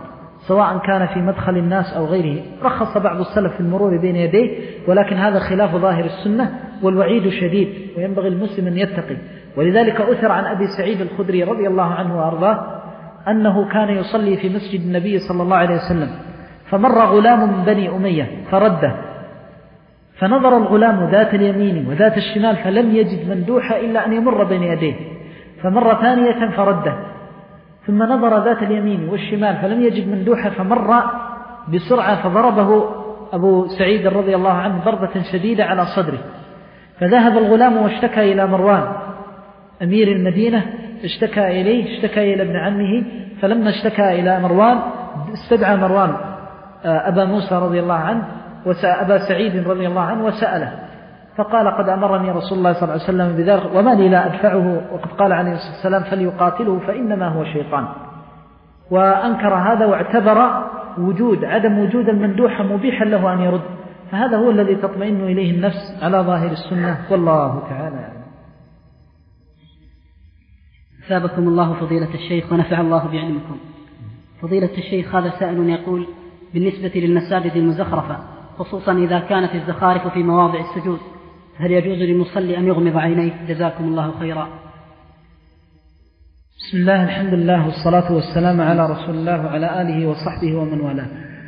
سواء كان في مدخل الناس أو غيره. رخص بعض السلف في المرور بين يديه، ولكن هذا خلاف ظاهر السنة، والوعيد شديد، وينبغي المسلم أن يتقي. ولذلك أثر عن أبي سعيد الخدري رضي الله عنه وأرضاه أنه كان يصلي في مسجد النبي صلى الله عليه وسلم، فمر غلام من بني أمية فرده، فنظر الغلام ذات اليمين وذات الشمال فلم يجد مندوحة إلا أن يمر بين يديه، فمر ثانية فرده، ثم نظر ذات اليمين والشمال فلم يجد مندوحة، فمر بسرعة فضربه أبو سعيد رضي الله عنه ضربة شديدة على صدره، فذهب الغلام واشتكى إلى مروان أمير المدينة، اشتكى إليه، اشتكى إلى ابن عمه، فلما اشتكى إلى مروان استدعى مروان أبا موسى رضي الله عنه وأبا سعيد رضي الله عنه وسأله، فقال قد أمرني رسول الله صلى الله عليه وسلم بذلك وما لي لا أدفعه، وقد قال عليه الصلاة والسلام فليقاتله فإنما هو شيطان. وأنكر هذا واعتبر وجود عدم وجود المندوحة مبيحا له أن يرد، فهذا هو الذي تطمئن إليه النفس على ظاهر السنة، والله تعالى يعني. ثابكم الله فضيلة الشيخ ونفع الله بعلمكم. فضيلة الشيخ، هذا سائل يقول: بالنسبة للمساجد المزخرفة خصوصا إذا كانت الزخارف في مواضع السجود، هل يجوز للمصلي أن يغمض عينيه؟ جزاكم الله خيرا. بسم الله، الحمد لله، والصلاة والسلام على رسول الله وعلى آله وصحبه ومن والاه.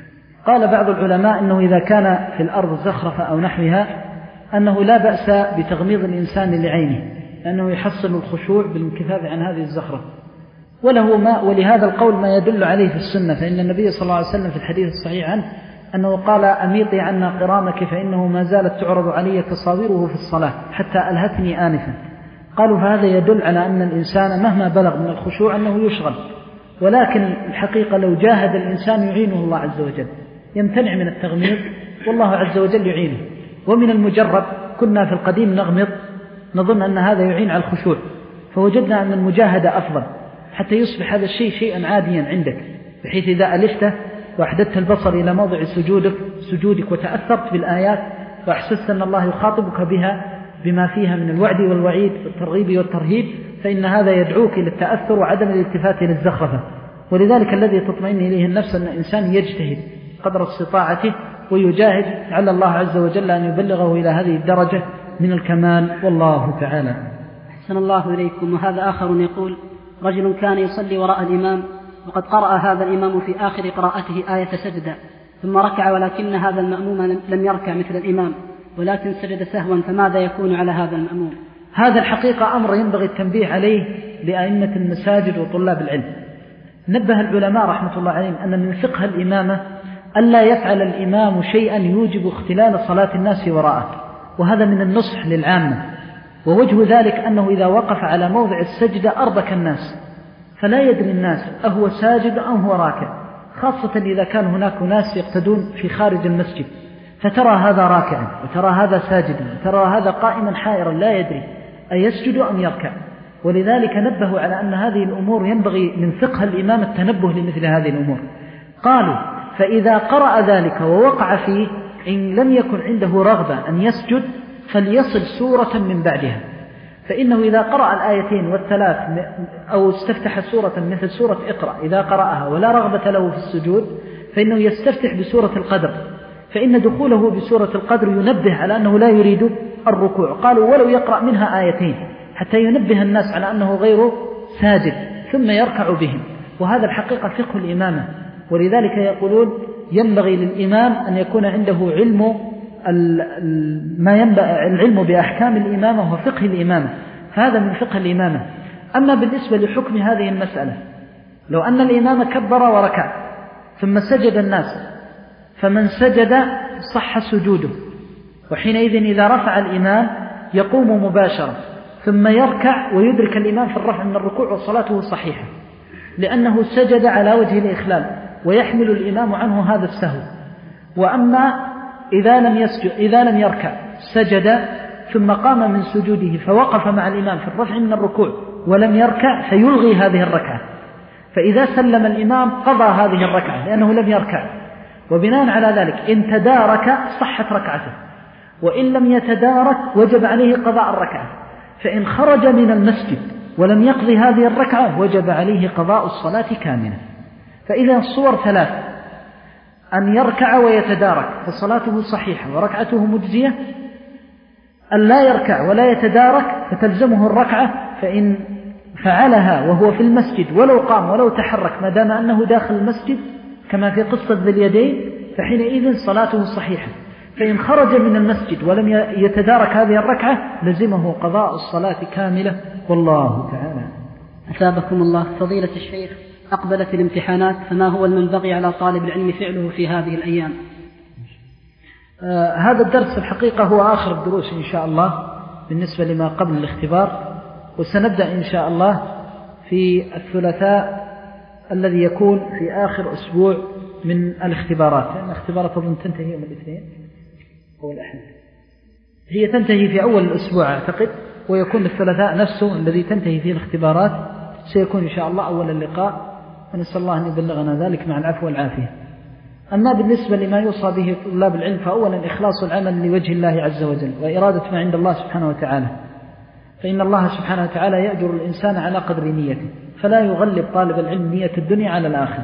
قال بعض العلماء أنه إذا كان في الأرض زخرفة أو نحوها أنه لا بأس بتغميض الإنسان لعينه، لأنه يحصل الخشوع بالانكفاف عن هذه الزخرفة، وله ما ولهذا القول ما يدل عليه في السنة، فإن النبي صلى الله عليه وسلم في الحديث الصحيح عنه أنه قال: أميطي عنا قرامك فإنه ما زالت تعرض علي تصاويره في الصلاة حتى ألهتني آنفا. قالوا فهذا يدل على أن الإنسان مهما بلغ من الخشوع أنه يشغل، ولكن الحقيقة لو جاهد الإنسان يعينه الله عز وجل، يمتنع من التغميض والله عز وجل يعينه. ومن المجرد كنا في القديم نغمض نظن أن هذا يعين على الخشوع، فوجدنا أن المجاهدة أفضل حتى يصبح هذا الشيء شيئا عاديا عندك، بحيث إذا ألفته وأحدثت البصر إلى موضع سجودك سجودك وتأثرت بالآيات وأحسست أن الله يخاطبك بها بما فيها من الوعد والوعيد والترغيب والترهيب، فإن هذا يدعوك إلى التأثر وعدم الالتفات للزخرفة. ولذلك الذي تطمئن إليه النفس أن الإنسان يجتهد قدر استطاعته ويجاهد على الله عز وجل أن يبلغه إلى هذه الدرجة من الكمال، والله تعالى. أحسن الله إليكم. وهذا آخر يقول: رجل كان يصلي وراء الإمام وقد قرأ هذا الإمام في آخر قراءته آية سجدة ثم ركع، ولكن هذا المأموم لم يركع مثل الإمام ولكن سجد سهوا، فماذا يكون على هذا المأموم؟ هذا الحقيقة أمر ينبغي التنبيه عليه لأئمة المساجد وطلاب العلم. نبه العلماء رحمة الله عليهم أن من فقه الإمامة ألا يفعل الإمام شيئا يوجب اختلال صلاة الناس وراءه، وهذا من النصح للعامة. ووجه ذلك أنه إذا وقف على موضع السجدة أربك الناس، فلا يدري الناس أهو ساجد أم هو راكع، خاصة إذا كان هناك ناس يقتدون في خارج المسجد، فترى هذا راكعا وترى هذا ساجدا وترى هذا قائما حائرا لا يدري أيسجد أم يركع. ولذلك نبهوا على أن هذه الأمور ينبغي من فقه الإمام التنبه لمثل هذه الأمور. قالوا: فإذا قرأ ذلك ووقع فيه إن لم يكن عنده رغبة أن يسجد فليصل سورة من بعدها، فإنه إذا قرأ الآيتين والثلاث أو استفتح سورة مثل سورة اقرأ إذا قرأها ولا رغبة له في السجود فإنه يستفتح بسورة القدر، فإن دخوله بسورة القدر ينبه على أنه لا يريد الركوع. قالوا ولو يقرأ منها آيتين حتى ينبه الناس على أنه غير ساجد ثم يركع بهم، وهذا الحقيقة فقه الإمامة. ولذلك يقولون ينبغي للإمام أن يكون عنده علم ما ينبغي العلم بأحكام الإمامة وفقه الإمامة، فهذا من فقه الإمامة. أما بالنسبة لحكم هذه المسألة، لو أن الإمام كبر وركع ثم سجد الناس، فمن سجد صح سجوده، وحينئذ إذا رفع الإمام يقوم مباشرة ثم يركع ويدرك الإمام في الرفع من الركوع وصلاته صحيحة، لأنه سجد على وجه الإخلال ويحمل الإمام عنه هذا السهو. وأما إذا لم يسجد إذا لم يركع سجد ثم قام من سجوده فوقف مع الإمام في الرفع من الركوع ولم يركع فيلغي هذه الركعة، فإذا سلم الإمام قضى هذه الركعة لأنه لم يركع، وبناء على ذلك إن تدارك صحت ركعته، وإن لم يتدارك وجب عليه قضاء الركعة. فإن خرج من المسجد ولم يقضي هذه الركعة وجب عليه قضاء الصلاة كاملة. فإذا الصور ثلاث: أن يركع ويتدارك فصلاته صحيحة وركعته مجزية، أن لا يركع ولا يتدارك فتلزمه الركعة، فإن فعلها وهو في المسجد ولو قام ولو تحرك ما دام أنه داخل المسجد كما في قصة ذي اليدين فحينئذ صلاته صحيحة. فإن خرج من المسجد ولم يتدارك هذه الركعة لزمه قضاء الصلاة كاملة، والله تعالى. أثابكم الله. فضيلة الشيخ، أقبلت الامتحانات، فما هو المنبغي على طالب العلم فعله في هذه الأيام؟ آه هذا الدرس الحقيقة هو آخر الدروس إن شاء الله بالنسبة لما قبل الاختبار، وسنبدأ إن شاء الله في الثلاثاء الذي يكون في آخر أسبوع من الاختبارات، لأن الاختبارات أظن تنتهي يوم الاثنين أو الأحد، هي تنتهي في أول الأسبوع أعتقد، ويكون الثلاثاء نفسه الذي تنتهي فيه الاختبارات سيكون إن شاء الله أول اللقاء، ونسأل الله أن يبلغنا ذلك مع العفو والعافية. أما بالنسبة لما يوصى به طلاب العلم فأولا إخلاص العمل لوجه الله عز وجل وإرادة ما عند الله سبحانه وتعالى، فإن الله سبحانه وتعالى يأجر الإنسان على قدر نيته، فلا يغلب طالب العلم نية الدنيا على الآخر.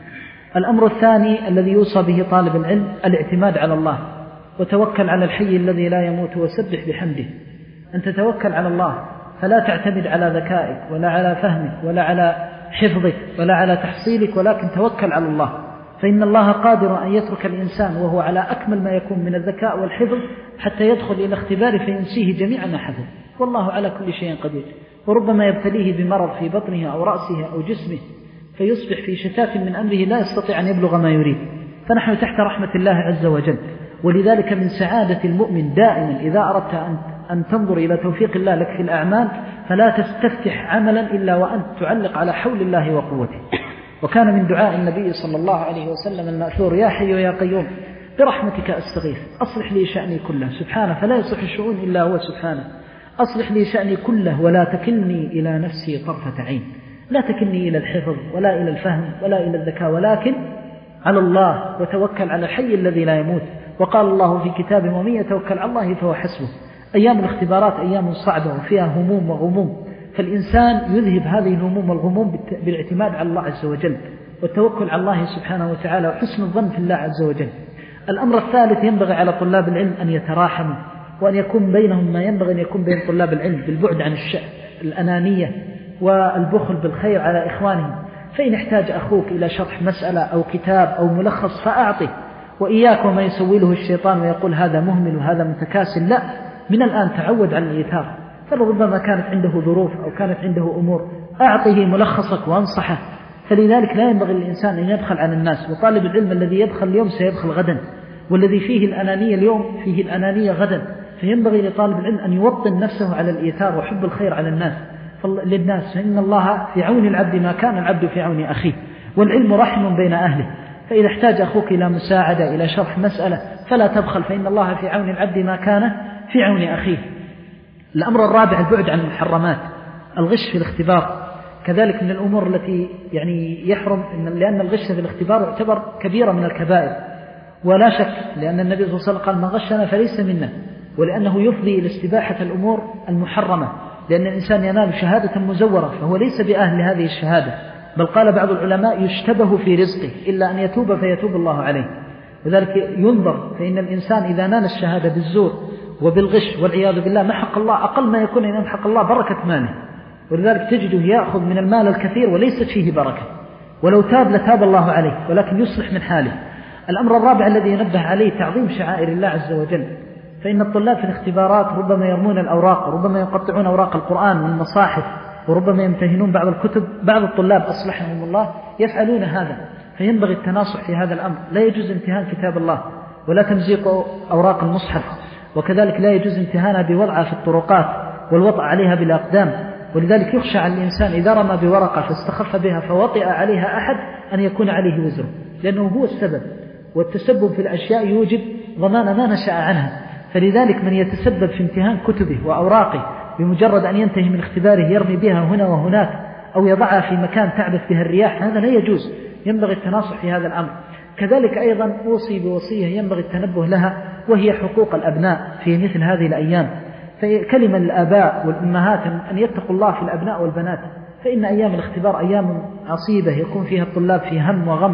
الأمر الثاني الذي يوصى به طالب العلم الاعتماد على الله، وتوكل على الحي الذي لا يموت وسبح بحمده. أن تتوكل على الله، فلا تعتمد على ذكائك ولا على فهمك ولا على حفظك ولا على تحصيلك، ولكن توكل على الله، فإن الله قادر أن يترك الإنسان وهو على أكمل ما يكون من الذكاء والحفظ حتى يدخل إلى اختباره فينسيه جميع ما حفظ، والله على كل شيء قدير. وربما يبتليه بمرض في بطنه أو رأسه أو جسمه فيصبح في شتات من أمره لا يستطيع أن يبلغ ما يريد، فنحن تحت رحمة الله عز وجل. ولذلك من سعادة المؤمن دائما إذا أردت أن أن تنظر إلى توفيق الله لك في الأعمال فلا تستفتح عملا إلا وأنت تعلق على حول الله وقوته. وكان من دعاء النبي صلى الله عليه وسلم المأثور: يا حي يا قيوم برحمتك أستغيث أصلح لي شأني كله، سبحانه فلا يصلح الشؤون إلا هو سبحانه، أصلح لي شأني كله ولا تكلني إلى نفسي طرفة عين، لا تكلني إلى الحفظ ولا إلى الفهم ولا إلى الذكاء، ولكن على الله، وتوكل على الحي الذي لا يموت. وقال الله في كتابه: ومن يتوكل على الله فهو حسبه. أيام الاختبارات أيام صعبة وفيها هموم وغموم، فالإنسان يذهب هذه الهموم والغموم بالاعتماد على الله عز وجل والتوكل على الله سبحانه وتعالى وحسن الظن في الله عز وجل. الأمر الثالث ينبغي على طلاب العلم أن يتراحموا، وأن يكون بينهم ما ينبغي أن يكون بين طلاب العلم بالبعد عن الأنانية والبخل بالخير على إخوانهم. فإن احتاج أخوك إلى شرح مسألة أو كتاب أو ملخص فأعطه، وإياك وما يسوله الشيطان ويقول هذا مهمل وهذا متكاسل، لا، من الآن تعود على الإيثار، فربما كانت عنده ظروف أو كانت عنده أمور، أعطه ملخصك وانصحه. فلذلك لا ينبغي للإنسان أن يبخل عن الناس، وطالب العلم الذي يبخل اليوم سيبخل غدا، والذي فيه الأنانية اليوم فيه الأنانية غدا، فينبغي لطالب العلم أن يوطن نفسه على الإيثار وحب الخير على الناس للناس، فإن الله في عون العبد ما كان العبد في عون أخيه، والعلم رحم بين أهله. فإذا احتاج أخوك إلى مساعدة إلى شرح مسألة فلا تبخل، فإن الله في عون العبد ما كان في عون أخيه. الأمر الرابع البعد عن المحرمات، الغش في الاختبار كذلك من الأمور التي يعني يحرم، لأن الغش في الاختبار يعتبر كبيرة من الكبائر ولا شك، لأن النبي صلى الله عليه وسلم قال: من غشنا فليس منا، ولأنه يفضي إلى استباحة الأمور المحرمة، لأن الإنسان ينال شهادة مزورة فهو ليس بأهل هذه الشهادة، بل قال بعض العلماء: يشتبه في رزقه إلا أن يتوب فيتوب الله عليه. وذلك ينظر، فإن الإنسان إذا نال الشهادة بالزور وبالغش والعياذ بالله محق الله، أقل ما يكون أن يمحق الله بركة ماله، ولذلك تجده يأخذ من المال الكثير وليست فيه بركة، ولو تاب لتاب الله عليه، ولكن يصلح من حاله. الأمر الرابع الذي ينبه عليه تعظيم شعائر الله عز وجل، فإن الطلاب في الاختبارات ربما يرمون الأوراق، وربما يقطعون أوراق القرآن والمصاحف، وربما يمتهنون بعض الكتب. بعض الطلاب أصلحهم الله يفعلون هذا، فينبغي التناصح في هذا الأمر. لا يجوز امتهان كتاب الله ولا تمزيق أوراق المصحف، وكذلك لا يجوز امتهانها بوضعها في الطرقات والوضع عليها بالأقدام. ولذلك يخشى على الإنسان إذا رمى بورقة فاستخف بها فوطئ عليها أحد أن يكون عليه وزره، لأنه هو السبب، والتسبب في الأشياء يوجب ضمان ما نشأ عنها. فلذلك من يتسبب في امتهان كتبه وأوراقه بمجرد أن ينتهي من اختباره يرمي بها هنا وهناك أو يضعها في مكان تعبث بها الرياح، هذا لا يجوز، ينبغي التناصح في هذا الأمر. كذلك أيضا أوصي بوصية ينبغي التنبه لها، وهي حقوق الأبناء في مثل هذه الأيام. فكلمة للآباء والأمهات أن يتقوا الله في الأبناء والبنات، فإن أيام الاختبار أيام عصيبة يكون فيها الطلاب في هم وغم،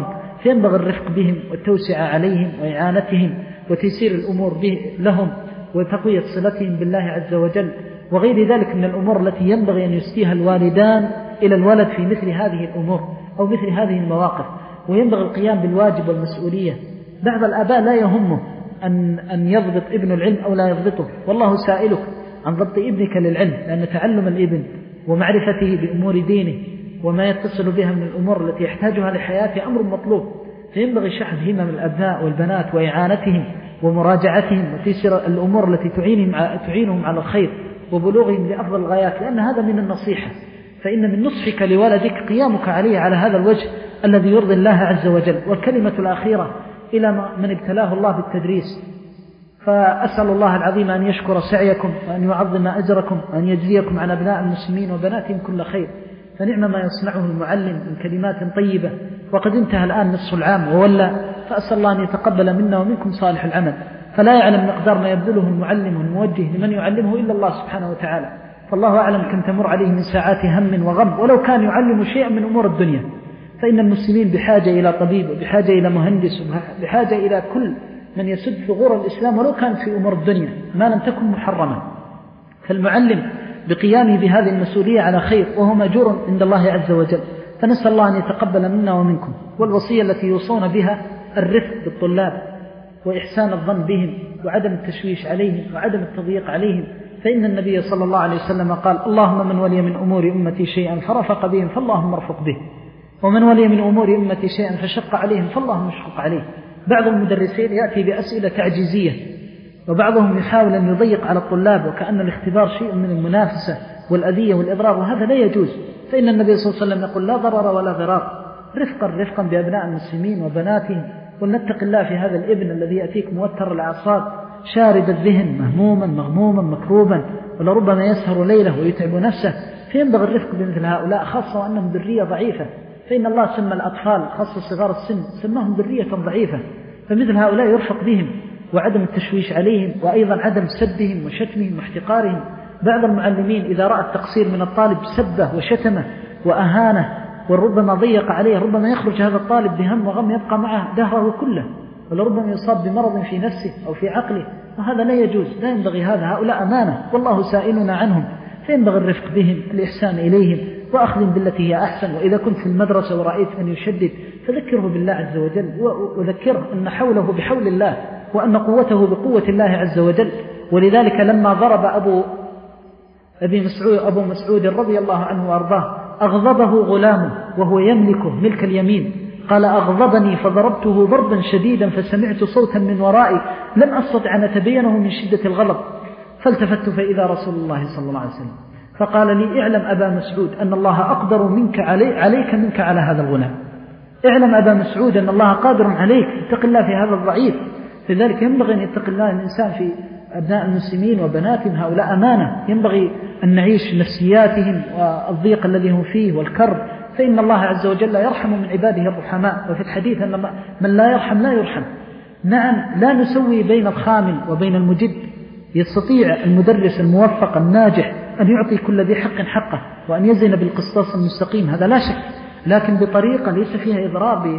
فينبغي الرفق بهم والتوسع عليهم وإعانتهم وتيسير الأمور به لهم وتقوية صلتهم بالله عز وجل وغير ذلك من الأمور التي ينبغي أن يسديها الوالدان إلى الولد في مثل هذه الأمور أو مثل هذه المواقف. وينبغي القيام بالواجب والمسؤولية. بعض الآباء لا يهمه أن, أن يضبط ابن العلم أو لا يضبطه، والله سائلك عن ضبط ابنك للعلم، لأن تعلم الابن ومعرفته بأمور دينه وما يتصل بها من الأمور التي يحتاجها لحياته أمر مطلوب. فينبغي شحذ همم الأبناء والبنات وإعانتهم ومراجعتهم وتيسير الأمور التي تعينهم على الخير وبلوغهم لأفضل الغايات، لأن هذا من النصيحة. فإن من نصحك لولدك قيامك عليه على هذا الوجه الذي يرضي الله عز وجل. والكلمة الأخيرة إلى من ابتلاه الله بالتدريس، فأسأل الله العظيم أن يشكر سعيكم وأن يعظم أجركم وأن يجزيكم عن أبناء المسلمين وبناتهم كل خير. فنعم ما يصنعه المعلم من كلمات طيبة، وقد انتهى الآن نصف العام وولى، فأسأل الله أن يتقبل منا ومنكم صالح العمل. فلا يعلم مقدار ما يبذله المعلم والموجه لمن يعلمه إلا الله سبحانه وتعالى. فالله أعلم كم تمر عليه من ساعات هم وغم ولو كان يعلم شيئا من أمور الدنيا. فإن المسلمين بحاجة إلى طبيب وبحاجة إلى مهندس وبحاجة إلى كل من يسد ثغور الإسلام ولو كان في أمور الدنيا ما لم تكن محرمة. فالمعلم بقيامه بهذه المسؤولية على خير وهو مأجور عند الله عز وجل. فنسأل الله أن يتقبل منا ومنكم. والوصية التي يوصون بها الرفق بالطلاب وإحسان الظن بهم وعدم التشويش عليهم وعدم التضييق عليهم. فإن النبي صلى الله عليه وسلم قال: اللهم من ولي من أمور أمتي شيئا فرفق بهم فاللهم ارفق به، ومن ولي من أمور أمتي شيئا فشق عليهم فاللهم اشقق عليه. بعض المدرسين يأتي بأسئلة تعجيزية، وبعضهم يحاول أن يضيق على الطلاب وكأن الاختبار شيء من المنافسة والأذية والإضرار، وهذا لا يجوز. فإن النبي صلى الله عليه وسلم يقول: لا ضرر ولا ضرار، رفقا رفقا بأبناء المسلمين وبناتهم. ولنتق الله في هذا الابن الذي يأتيك موتر الأعصاب شارد الذهن مهموما مغموما مكروبا ولربما يسهر ليله ويتعب نفسه. فينبغي الرفق بمثل هؤلاء، خاصة وأنهم ذرية ضعيفة. فإن الله سمى الأطفال خاصة صغار السن سماهم ذرية ضعيفة، فمثل هؤلاء يرفق بهم وعدم التشويش عليهم، وأيضا عدم سبهم وشتمهم واحتقارهم. بعض المعلمين إذا رأى التقصير من الطالب سبه وشتمه وأهانه وربما ضيق عليه، ربما يخرج هذا الطالب بهم وغم يبقى معه دهره كله، ولربما يصاب بمرض في نفسه أو في عقله، وهذا لا يجوز، لا ينبغي هذا. هؤلاء أمانة والله سائلنا عنهم، فينبغي الرفق بهم، الإحسان إليهم، وأخذ بالتي هي أحسن. وإذا كنت في المدرسة ورأيت أن يشدد فذكره بالله عز وجل، وذكره أن حوله بحول الله وأن قوته بقوة الله عز وجل. ولذلك لما ضرب أبو أبي مسعود أبو مسعود رضي الله عنه وأرضاه أغضبه غلامه وهو يملكه ملك اليمين، قال: أغضبني فضربته ضربا شديدا فسمعت صوتا من ورائي لم أستطع أن أتبينه من شدة الغضب، فالتفت فإذا رسول الله صلى الله عليه وسلم فقال لي: اعلم أبا مسعود أن الله أقدر منك علي عليك منك على هذا الغلام. اعلم أبا مسعود أن الله قادر عليك، اتق الله في هذا الضعيف. لذلك ينبغي أن يتق الله الإنسان في أبناء المسلمين وبناتهم، هؤلاء أمانة، ينبغي أن نعيش نفسياتهم والضيق الذي هم فيه والكرب، فإن الله عز وجل يرحم من عباده الرحماء. وفي الحديث أن من لا يرحم لا يرحم. نعم، لا نسوي بين الخامل وبين المجد. يستطيع المدرس الموفق الناجح أن يعطي كل ذي حق حقه وأن يزن بالقسطاس المستقيم، هذا لا شك، لكن بطريقة ليس فيها إضرار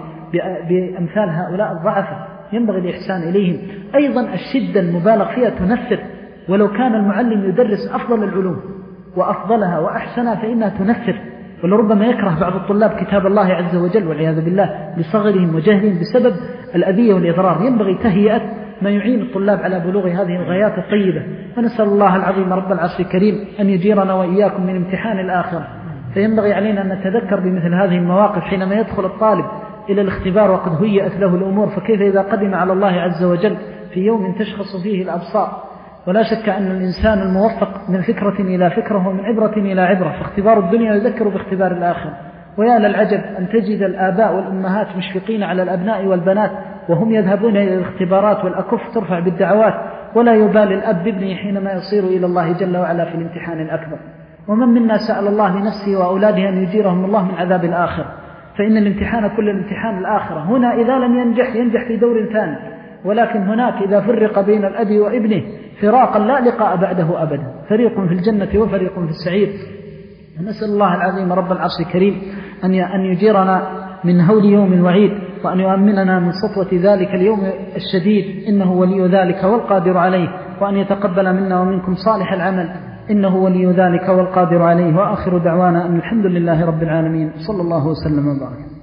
بأمثال هؤلاء الضعفة. ينبغي الإحسان إليهم. أيضا الشدة المبالغ فيها تنفر، ولو كان المعلم يدرس أفضل العلوم وأفضلها وأحسنها فإنها تنفر، ولربما يكره بعض الطلاب كتاب الله عز وجل والعياذ بالله لصغرهم وجهلهم بسبب الأذية والإضرار. ينبغي تهيئة ما يعين الطلاب على بلوغ هذه الغايات الطيبة. ونسأل الله العظيم رب العرش الكريم أن يجيرنا وإياكم من امتحان الآخرة. فينبغي علينا أن نتذكر بمثل هذه المواقف حينما يدخل الطالب إلى الاختبار وقد هيئت له الأمور، فكيف إذا قدم على الله عز وجل في يوم تشخص فيه الأبصار. ولا شك أن الإنسان الموفق من فكرة إلى فكرة ومن عبرة إلى عبرة، فاختبار الدنيا يذكر باختبار الآخر. ويا للعجب أن تجد الآباء والأمهات مشفقين على الأبناء والبنات وهم يذهبون إلى الاختبارات والأكف ترفع بالدعوات، ولا يبالي الأب بابنه حينما يصير إلى الله جل وعلا في الامتحان الأكبر. ومن منا سأل الله لنفسه وأولاده أن يجيرهم الله من عذاب الآخر، فإن الامتحان كل الامتحان الآخرة. هنا إذا لم ينجح ينجح في دور ثاني، ولكن هناك إذا فرق بين الأب وابنه فراقا لا لقاء بعده أبدا، فريق في الجنة وفريق في السعير. نسأل الله العظيم رب العرش الكريم أن يجيرنا من هول يوم الوعيد، وأن يؤمننا من سطوة ذلك اليوم الشديد، إنه ولي ذلك والقادر عليه، وأن يتقبل منا ومنكم صالح العمل، إنه ولي ذلك والقادر عليه. وآخر دعوانا أن الحمد لله رب العالمين، صلى الله وسلم وبارك.